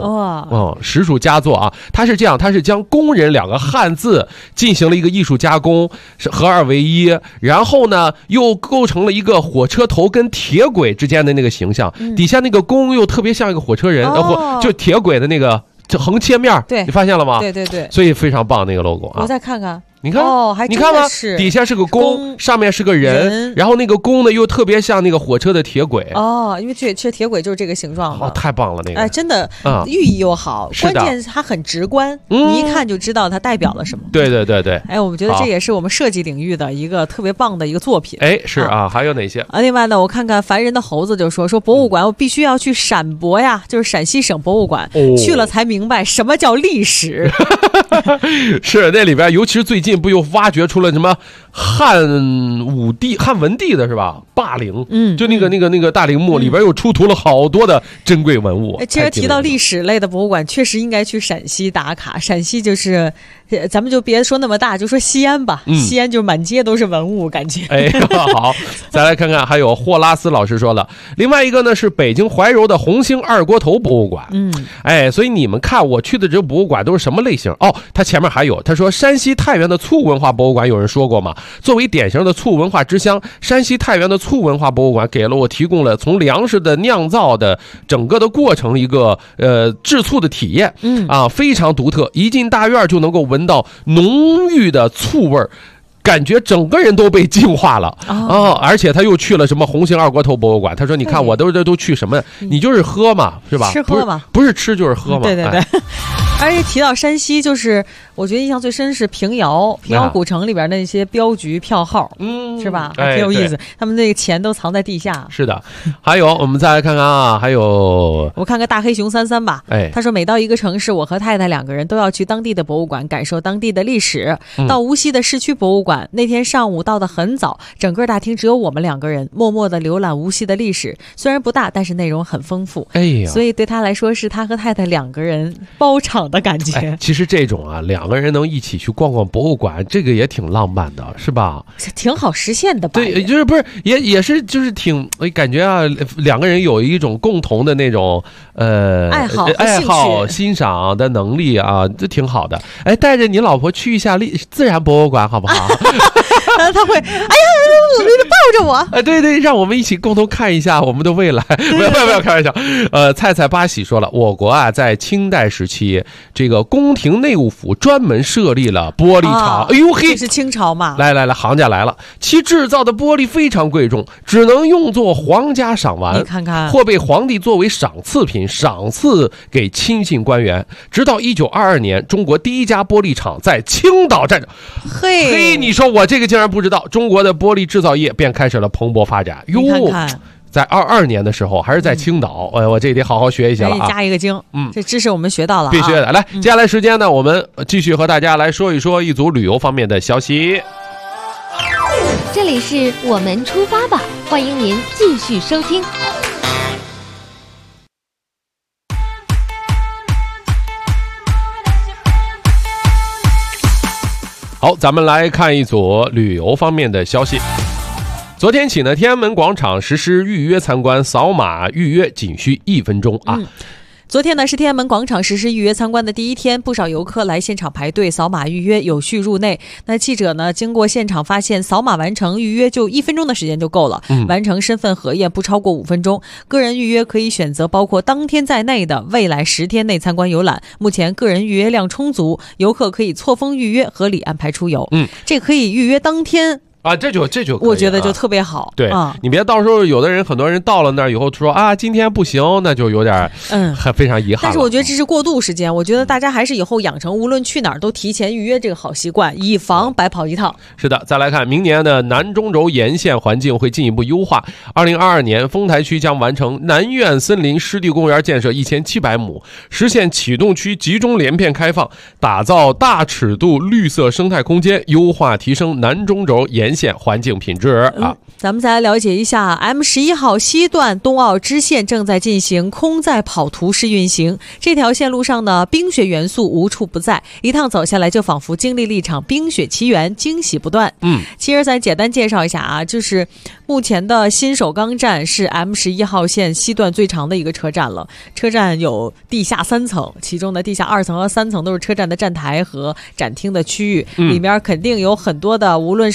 logo 实属佳作啊！它是这样，它是将工人两个汉字进行了一个艺术加工，合二为一，然后呢又构成了一个火车头跟铁轨之间的那个形象，底下那个弓又特别像一个火车人，就铁轨的那个横切面， 对， 你发现了吗？ 对， 所以非常棒那个 logo 啊！ 我再看看。 你看， 还你看吗？ 是底下是个弓，上面是个人，然后那个弓呢又特别像那个火车的铁轨。 因为确实铁轨就是这个形状的。 太棒了那个！ 哎，真的，寓意又好，关键它很直观，你一看就知道它代表了什么。 对对对对。 哎，我们觉得这也是我们设计领域的一个特别棒的一个作品。 哎，是啊，还有哪些？ 另外呢，我看看烦人的猴子就说博物馆，我必须要去陕博呀，就是陕西省博物馆，去了才明白什么叫历史。 是那里边，尤其是最近不又挖掘出了什么汉文帝的是吧？霸陵，就那个大陵墓里边又出土了好多的珍贵文物。 既然提到历史类的博物馆，确实应该去陕西打卡。陕西就是，咱们就别说那么大，就说西安吧。西安就满街都是文物，感觉。 哎，好，再来看看，还有霍拉斯老师说了，另外一个呢是北京怀柔的红星二锅头博物馆。哎，所以你们看我去的这个博物馆都是什么类型？他前面还有，他说山西太原的醋文化博物馆，有人说过吗？作为典型的醋文化之乡，山西太原的醋文化博物馆给了我提供了从粮食的酿造的整个的过程一个制醋的体验。非常独特，一进大院就能够闻到浓郁的醋味儿。感觉整个人都被净化了而且他又去了什么红星二锅头博物馆。他说：“你看我都去什么？你就是喝嘛，是吧？ 吃喝嘛， 不是吃就是喝嘛。” 对对对。而且提到山西，就是我觉得印象最深是平遥古城里边的那些镖局票号，是吧？挺有意思。他们那个钱都藏在地下。 是的。还有，我们再来看看啊，还有我看看大黑熊33吧。他说每到一个城市，我和太太2个人都要去当地的博物馆，感受当地的历史。到无锡的市区博物馆。那天上午到得很早，整个大厅只有我们2个人，默默地浏览无锡的历史。虽然不大，但是内容很丰富。所以对他来说是他和太太2个人包场的感觉。 其实这种2个人能一起去逛逛博物馆，这个也挺浪漫的，是吧？ 挺好实现的吧？ 对，就是不是也是就是挺感觉2个人有一种共同的那种爱好欣赏的能力这挺好的。哎，带着你老婆去一下自然博物馆好不好？ 他会，哎呀，抱着我。 对对，让我们一起共同看一下我们的未来。不要开玩笑。菜巴喜说了，我国在清代时期，这个宫廷内务府专门设立了玻璃厂。哎呦嘿， 这是清朝嘛？ 来，行家来了。其制造的玻璃非常贵重，只能用作皇家赏玩。 你看看， 或被皇帝作为赏赐品，赏赐给亲信官员。直到1922年，中国第一家玻璃厂在青岛站着。嘿，你说我这个竟然不知道，中国的玻璃制造业便开始了蓬勃发展。 你看看， 在22年的时候，还是在青岛。我这得好好学一下了加一个精。这知识我们学到了， 必须的。来，接下来时间呢，我们继续和大家来说一说一组旅游方面的消息。 这里是我们出发吧，欢迎您继续收听。 好，咱们来看一组旅游方面的消息。昨天起呢，天安门广场实施预约参观，扫码预约仅需1分钟昨天呢是天安门广场实施预约参观的第一天，不少游客来现场排队扫码预约，有序入内。那记者呢经过现场发现，扫码完成预约就1分钟的时间就够了，完成身份核验不超过5分钟。个人预约可以选择包括当天在内的未来10天内参观游览。目前个人预约量充足，游客可以错峰预约，合理安排出游。这可以预约当天。这就可以我觉得就特别好。 对，你别到时候很多人到了那儿以后说今天不行，那就有点还非常遗憾。 但是我觉得这是过渡时间，我觉得大家还是以后养成无论去哪儿都提前预约这个好习惯，以防白跑一趟。 是的，再来看明年的南中轴沿线环境会进一步优化。2022年，丰台区将完成南苑森林湿地公园建设1700亩，实现启动区集中连片开放，打造大尺度绿色生态空间，优化提升南中轴沿线环境品质咱们再来了解一下 M11号西段东奥支线正在进行空载跑图式运行。这条线路上呢，冰雪元素无处不在，一趟走下来就仿佛经历了一场冰雪奇缘，惊喜不断。其实咱简单介绍一下就是目前的新首钢站是 M11号线西段最长的一个车站了。车站有地下3层，其中的地下2层和3层都是车站的站台和展厅的区域，里面肯定有很多的无论是元素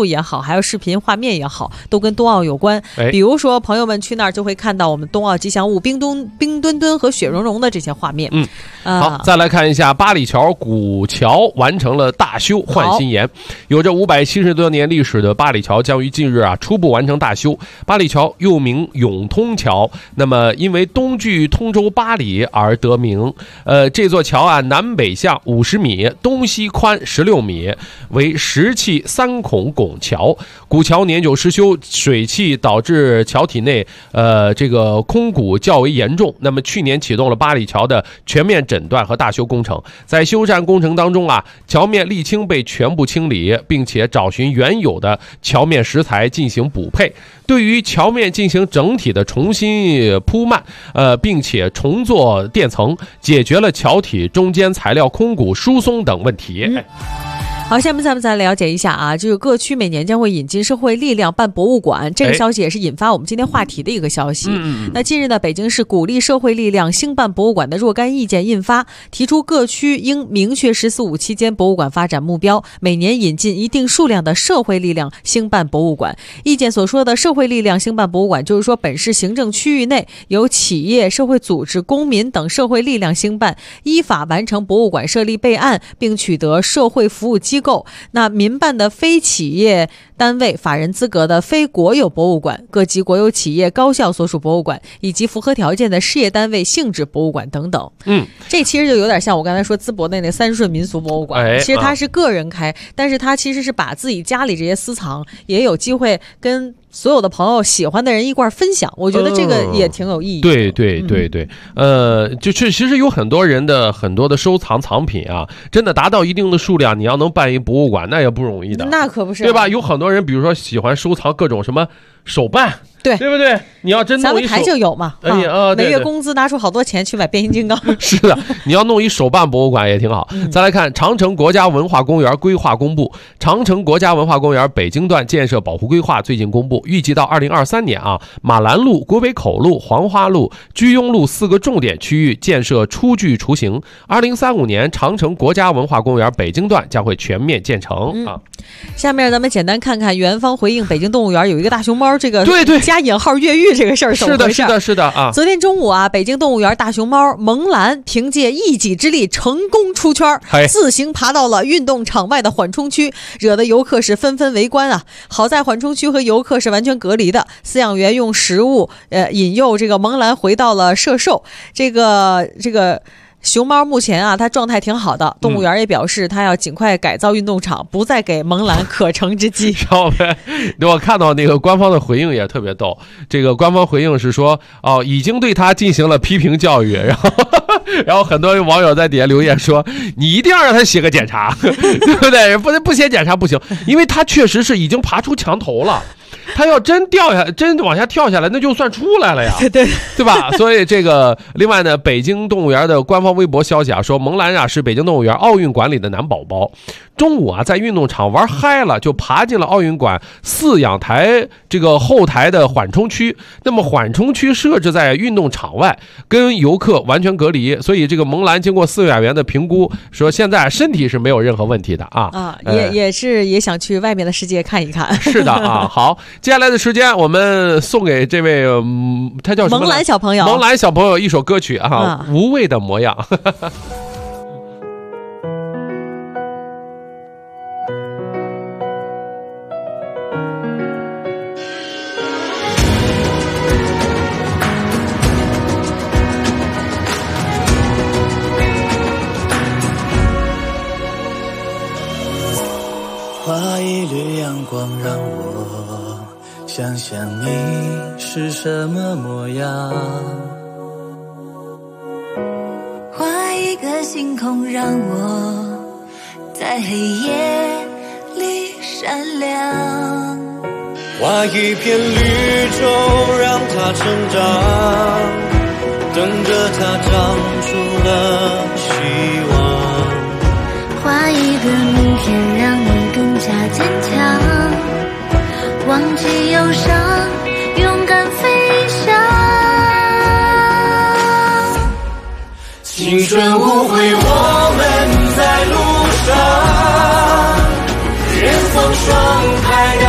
素也好，还有视频画面也好，都跟冬奥有关。比如说朋友们去那儿就会看到我们冬奥吉祥物冰墩墩和雪融融的这些画面。 好，再来看一下八里桥古桥完成了大修换新颜。有着570多年历史的八里桥将于近日初步完成大修。八里桥又名永通桥，那么因为东距通州八里而得名。这座桥南北向50米，东西宽16米，为石砌3孔拱桥。古桥年久失修，水汽导致桥体内这个空谷较为严重。那么去年启动了八里桥的全面诊断和大修工程。在修缮工程当中桥面沥青被全部清理，并且找寻原有的桥面石材进行补配。对于桥面进行整体的重新铺漫，并且重做垫层，解决了桥体中间材料空谷疏松等问题。 好，下面咱们再了解一下就是各区每年将会引进社会力量办博物馆，这个消息也是引发我们今天话题的一个消息。那近日呢，北京市鼓励社会力量兴办博物馆的若干意见印发，提出各区应明确“十四五”期间博物馆发展目标，每年引进一定数量的社会力量兴办博物馆。意见所说的社会力量兴办博物馆，就是说本市行政区域内由企业、社会组织、公民等社会力量兴办，依法完成博物馆设立备案，并取得社会服务机构。那民办的非企业单位法人资格的非国有博物馆、各级国有企业高校所属博物馆，以及符合条件的事业单位性质博物馆等等。这其实就有点像我刚才说淄博内那三顺民俗博物馆，其实它是个人开，但是它其实是把自己家里这些私藏也有机会跟所有的朋友喜欢的人一块分享，我觉得这个也挺有意义的。 对，就是其实有很多人的很多的收藏藏品真的达到一定的数量，你要能办一博物馆，那也不容易的。 那可不是， 对吧？有很多人，比如说喜欢收藏各种什么手办，对不对？你要真弄一手， 咱们台就有嘛，每月工资拿出好多钱去买变形金刚。 是的，你要弄一手办博物馆也挺好。再来看长城国家文化公园规划公布，长城国家文化公园北京段建设保护规划最近公布，预计到2023年马兰路、国北口路、黄花路、居庸路4个重点区域建设初具雏形。2035年，长城国家文化公园北京段将会全面建成。 下面咱们简单看看园方回应北京动物园有一个大熊猫这个对加引号越狱这个事儿怎么回事？ 是的昨天中午北京动物园大熊猫萌兰凭借一己之力成功出圈，自行爬到了运动场外的缓冲区，惹得游客是纷纷围观好在缓冲区和游客是完全隔离的，饲养员用食物引诱这个萌兰回到了舍兽。这个熊猫目前它状态挺好的，动物园也表示它要尽快改造运动场，不再给萌兰可乘之机。 我看到那个官方的回应也特别逗，这个官方回应是说已经对他进行了批评教育，然后很多网友在底下留言说，你一定要让他写个检查，对不对？不写检查不行，因为他确实是已经爬出墙头了。他要真往下跳下来，那就算出来了呀，对吧？所以这个另外呢，北京动物园的官方微博消息说，萌兰是北京动物园奥运馆里的男宝宝，中午在运动场玩嗨了，就爬进了奥运馆饲养台这个后台的缓冲区。那么缓冲区设置在运动场外，跟游客完全隔离，所以这个萌兰经过饲养员的评估，说现在身体是没有任何问题的也想去外面的世界看一看。 是的好。接下来的时间，我们送给这位他叫什么？ 萌兰小朋友。 萌兰小朋友一首歌曲无畏的模样。 画一缕阳光，让我想想你是什么模样。 画一个星空，让我在黑夜里闪亮。 画一片绿洲，让它成长，等着它长出了希望。 画一个明天，让你更加坚强，忘记忧伤，勇敢飞翔。 青春无悔，我们在路上，人放双排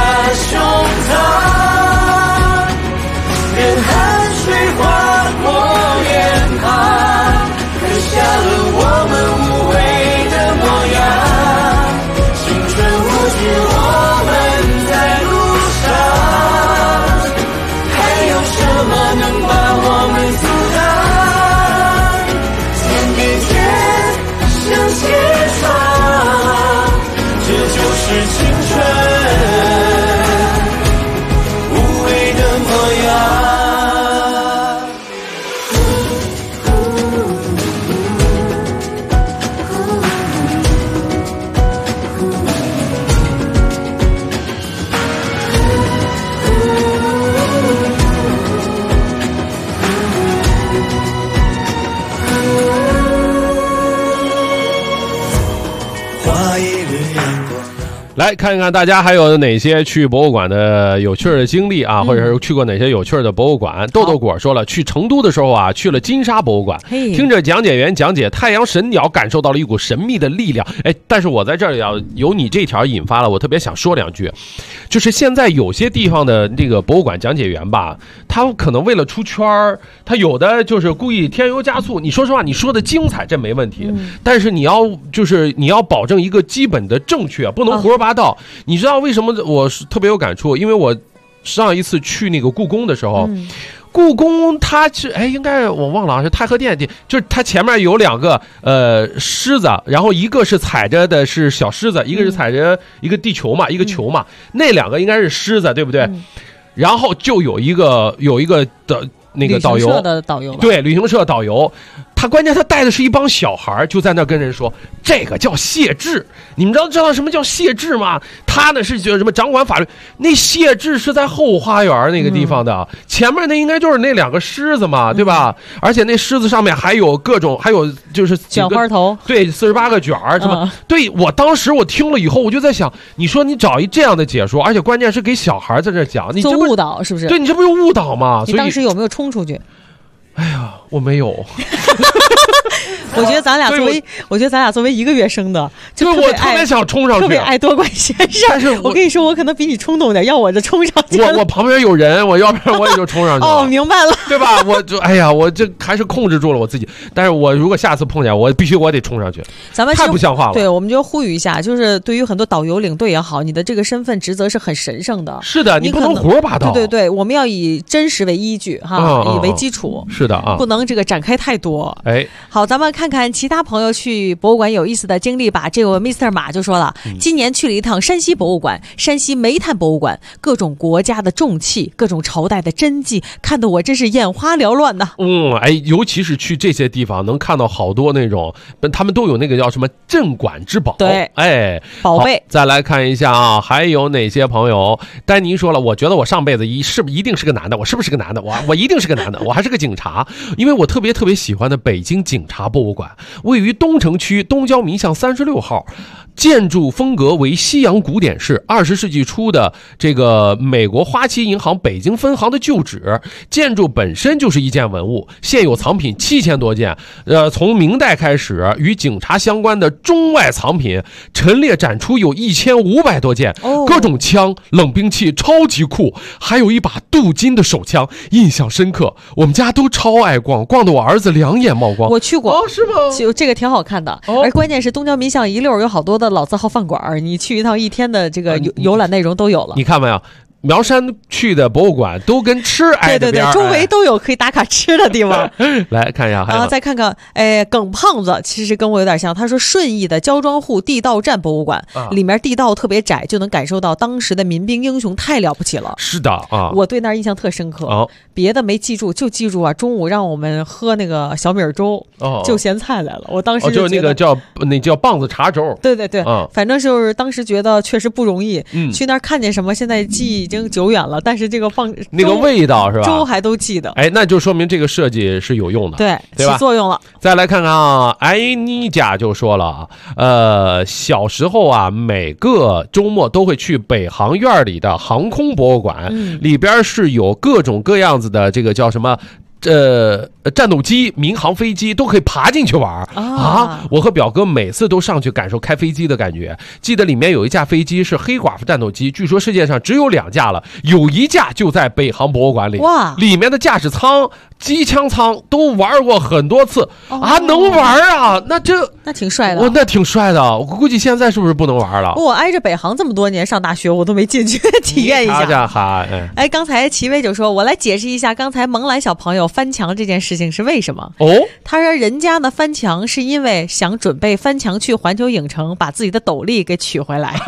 画一缕阳光。 来看一看大家还有哪些去博物馆的有趣的经历啊，或者是去过哪些有趣的博物馆。豆豆果说了，去成都的时候啊，去了金沙博物馆，听着讲解员讲解太阳神鸟，感受到了一股神秘的力量。哎，但是我在这里啊，有你这条引发了我特别想说两句，就是现在有些地方的这个博物馆讲解员吧，他可能为了出圈儿，他有的就是故意添油加醋。你说实话，你说的精彩这没问题，但是你要保证一个基本的正确，不能胡说八道。你知道为什么我是特别有感触？因为我上一次去那个故宫的时候，故宫它是应该我忘了是太和殿，就是它前面有两个狮子，然后一个是踩着的是小狮子，一个是踩着一个地球嘛，一个球嘛，那两个应该是狮子，对不对？然后就有一个的那个导游，对，旅行社导游。他关键他带的是一帮小孩，就在那跟人说这个叫谢志。你们知道什么叫谢志吗？他呢是什么掌管法律，那谢志是在后花园那个地方的，前面那应该就是那两个狮子嘛，对吧？而且那狮子上面还有各种，还有就是卷花头， 对，48个卷儿什么。对，我当时我听了以后，我就在想，你说你找一这样的解说，而且关键是给小孩在这讲，你做误导是不是？ 对，你这不是误导吗？ 你当时有没有冲出去？ 哎呀，我没有。 我觉得咱俩作为1个月生的，就我特别想冲上去， 特别爱多管闲事。 但是我跟你说，我可能比你冲动点，要我就冲上去。 我旁边有人，我要不然我也就冲上去了。 哦，明白了， 对吧？我就我这还是控制住了我自己。但是我如果下次碰见，我得冲上去。 咱们太不像话了。 对，我们就呼吁一下，就是对于很多导游领队也好，你的这个身份职责是很神圣的。 是的，你不能胡说八道。 对，我们要以真实为依据哈，以为基础。 是的啊， 不能这个展开太多。 哎， 好，咱们看看其他朋友去博物馆有意思的经历吧。这个 Mr. 马就说了，今年去了一趟山西博物馆、山西煤炭博物馆，各种国家的重器，各种朝代的真迹，看得我真是眼花缭乱呐。 尤其是去这些地方，能看到好多那种，他们都有那个叫什么镇馆之宝。 对，宝贝。 再来看一下啊，还有哪些朋友？丹尼说了，我觉得我上辈子是不是一定是个男的？我是不是个男的？我一定是个男的，我还是个警察，因为我特别喜欢的北京警察博物馆，位于东城区东郊民巷36号，建筑风格为西洋古典式，20世纪初的这个美国花旗银行北京分行的旧址，建筑本身就是一件文物，现有藏品7000多件，从明代开始，与警察相关的中外藏品陈列展出有1500多件，各种枪、冷兵器超级酷，还有一把镀金的手枪，印象深刻，我们家都超爱逛得我儿子两眼冒光。 我去过， 是吗？ 这个挺好看的，而关键是东郊民巷一溜有好多的老字号饭馆，你去一趟1天的这个游览内容都有了。 你看没有？苗山去的博物馆都跟吃挨着边， 对，周围都有可以打卡吃的地方。 来看一下， 然后再看看，耿胖子其实跟我有点像，他说顺义的焦庄户地道战博物馆，里面地道特别窄，就能感受到当时的民兵英雄太了不起了。 是的啊， 我对那儿印象特深刻，别的没记住，就记住啊，中午让我们喝那个小米粥，就咸菜来了。我当时就那个叫棒子茶粥。 对，反正就是当时觉得确实不容易。去那儿看见什么，现在记忆已经久远了，但是这个那个味道是吧？ 粥还都记得。 那就说明这个设计是有用的， 对吧？起作用了。 再来看看啊，妮家就说了，小时候啊，每个周末都会去北航院里的航空博物馆，里边是有各种各样子的这个叫什么。战斗机、民航飞机都可以爬进去玩啊！我和表哥每次都上去感受开飞机的感觉。记得里面有一架飞机是黑寡妇战斗机，据说世界上只有2架了，有一架就在北航博物馆里。 哇！ 里面的驾驶舱、机枪舱都玩过很多次能玩啊！那挺帅的， 那挺帅的。我估计现在是不是不能玩了？ 我挨着北航这么多年上大学，我都没进去体验一下。刚才齐威就说，我来解释一下刚才蒙兰小朋友翻墙这件事情是为什么。他说人家呢翻墙是因为想准备翻墙去环球影城，把自己的斗笠给取回来。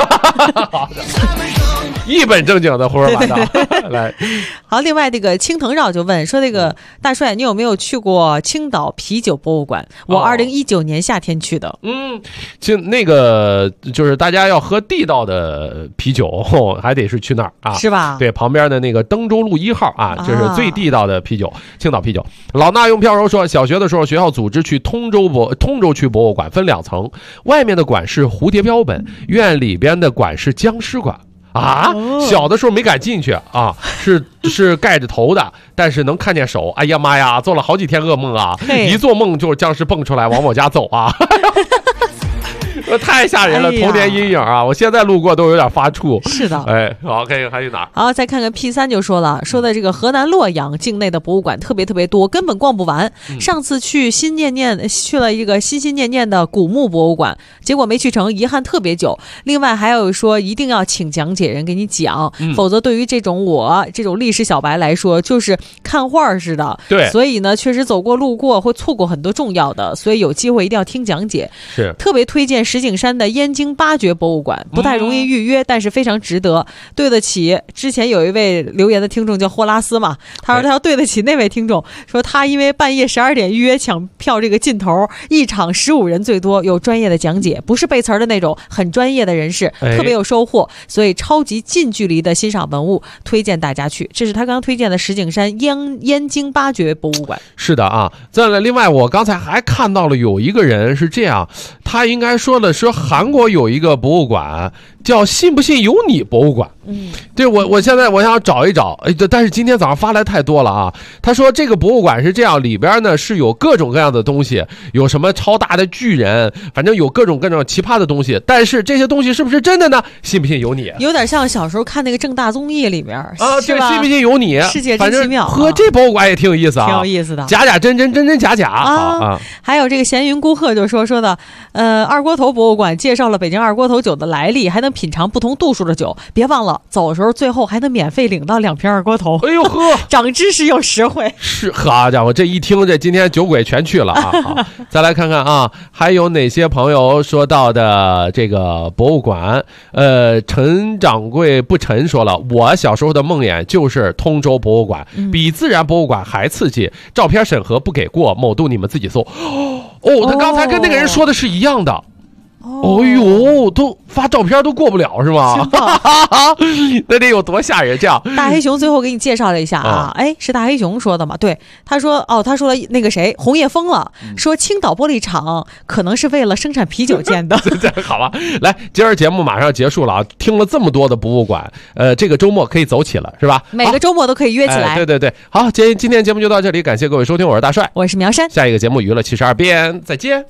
一本正经的胡说八道。来， 好，另外这个青藤绕就问说，这个大帅，你有没有去过青岛啤酒博物馆？我2019年夏天去的。 就那个就是大家要喝地道的啤酒，还得是去那儿啊， 是吧？ 对，旁边的那个登州路1号啊，这是最地道的啤酒，青岛啤酒。老衲用票柔说，小学的时候学校组织去通州区博物馆，分2层，外面的馆是蝴蝶标本，院里边的馆是僵尸馆。小的时候没敢进去啊，是盖着头的，但是能看见手。哎呀妈呀，做了好几天噩梦啊！一做梦就是僵尸蹦出来往我家走啊！太吓人了，童年阴影啊！我现在路过都有点发怵。 是的， 好，看还有哪？ 好，再看看 P3 就说的这个河南洛阳境内的博物馆特别多，根本逛不完。上次去去了一个心心念念的古墓博物馆，结果没去成，遗憾特别久。另外还有说一定要请讲解人给你讲，否则对于这种历史小白来说，就是看画似的。 对， 所以呢，确实路过会错过很多重要的，所以有机会一定要听讲解。 是， 特别推荐石景山的燕京八绝博物馆，不太容易预约，但是非常值得，对得起之前有一位留言的听众叫霍拉斯嘛，他说他要对得起那位听众，说他因为半夜12点预约抢票这个劲头，一场15人最多，有专业的讲解，不是背词儿的那种，很专业的人士，特别有收获，所以超级近距离的欣赏文物，推荐大家去。这是他刚推荐的石景山燕京八绝博物馆。 是的啊，再来，另外我刚才还看到了有一个人是这样，他应该说的是韩国有一个博物馆叫信不信由你博物馆。对，我现在我想找一找，但是今天早上发来太多了啊。他说这个博物馆是这样，里边呢是有各种各样的东西，有什么超大的巨人，反正有各种奇葩的东西，但是这些东西是不是真的呢？信不信由你。 有点像小时候看那个正大综艺里面啊，对，信不信由你， 世界真奇妙。 和这博物馆也挺有意思啊， 挺有意思的， 假假真真，真真假假啊。还有这个闲云孤鹤就说的，二锅头博物馆介绍了北京二锅头酒的来历，还能品尝不同度数的酒。别忘了走的时候最后还能免费领到2瓶二锅头。 哎呦呵， 长知识又实惠。 是，好家伙，这一听这今天酒鬼全去了啊！好，再来看看啊，还有哪些朋友说到的这个博物馆？陈掌柜不沉说了，我小时候的梦魇就是通州博物馆，比自然博物馆还刺激，照片审核不给过，某度你们自己搜。他刚才跟那个人说的是一样的。呦，都发照片都过不了是吗？那得有多吓人？这样， 大黑熊最后给你介绍了一下啊，是大黑熊说的嘛？对，他说了那个谁红叶疯了，说青岛玻璃厂可能是为了生产啤酒建的。 好吧，来，今儿节目马上结束了啊！听了这么多的博物馆，这个周末可以走起了是吧？ 每个周末都可以约起来。 对，好，今天节目就到这里，感谢各位收听，我是大帅， 我是苗山， 下一个节目娱乐72变，再见。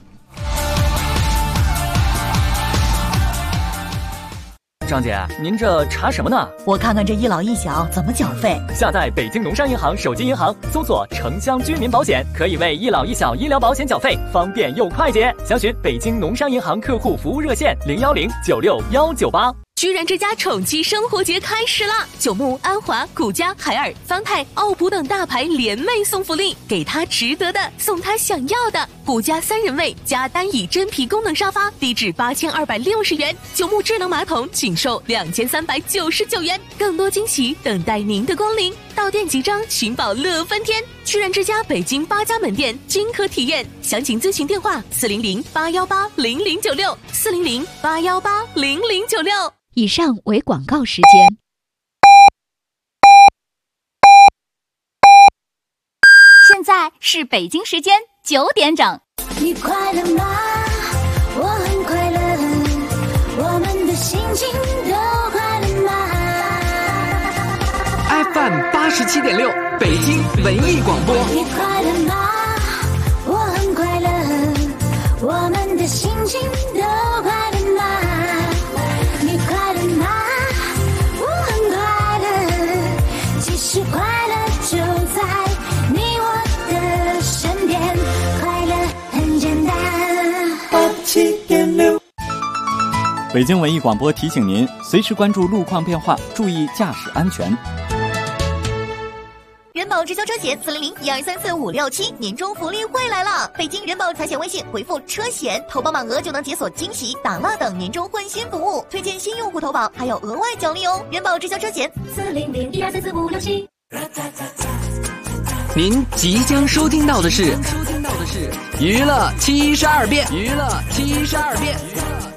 张姐，您这查什么呢？ 我看看这一老一小怎么缴费。 下载北京农商银行手机银行，搜索城乡居民保险，可以为一老一小医疗保险缴费，方便又快捷。详询北京农商银行客户服务热线010961198。 居然之家宠妻生活节开始啦！九牧、安华、古家、海尔、方太、奥普等大牌联袂送福利，给他值得的，送他想要的。古家3人位加单椅真皮功能沙发，低至8260元；九牧智能马桶仅售2399元。更多惊喜等待您的光临，到店即章，寻宝乐翻天。居然之家北京8家门店均可体验，详情咨询电话400-818-0096，400-818-0096。 以上为广告时间。 现在是北京时间9点整。 你快乐吗？我很快乐，我们的心情都快乐吗 ？FM 87.6，北京文艺广播。 你快乐吗？我很快乐，我们的心情都快乐吗？你快乐吗？我很快乐，其实快乐就在你我的身边，快乐很简单。87.6， 北京文艺广播提醒您，随时关注路况变化，注意驾驶安全。 人保直销车险400-1234567年终福利会来了！北京人保财险微信回复车险，投保满额就能解锁惊喜、打蜡等年终换新服务，推荐新用户投保还有额外奖励哦！人保直销车险 400-1234567。 您即将收听到的是娱乐72变。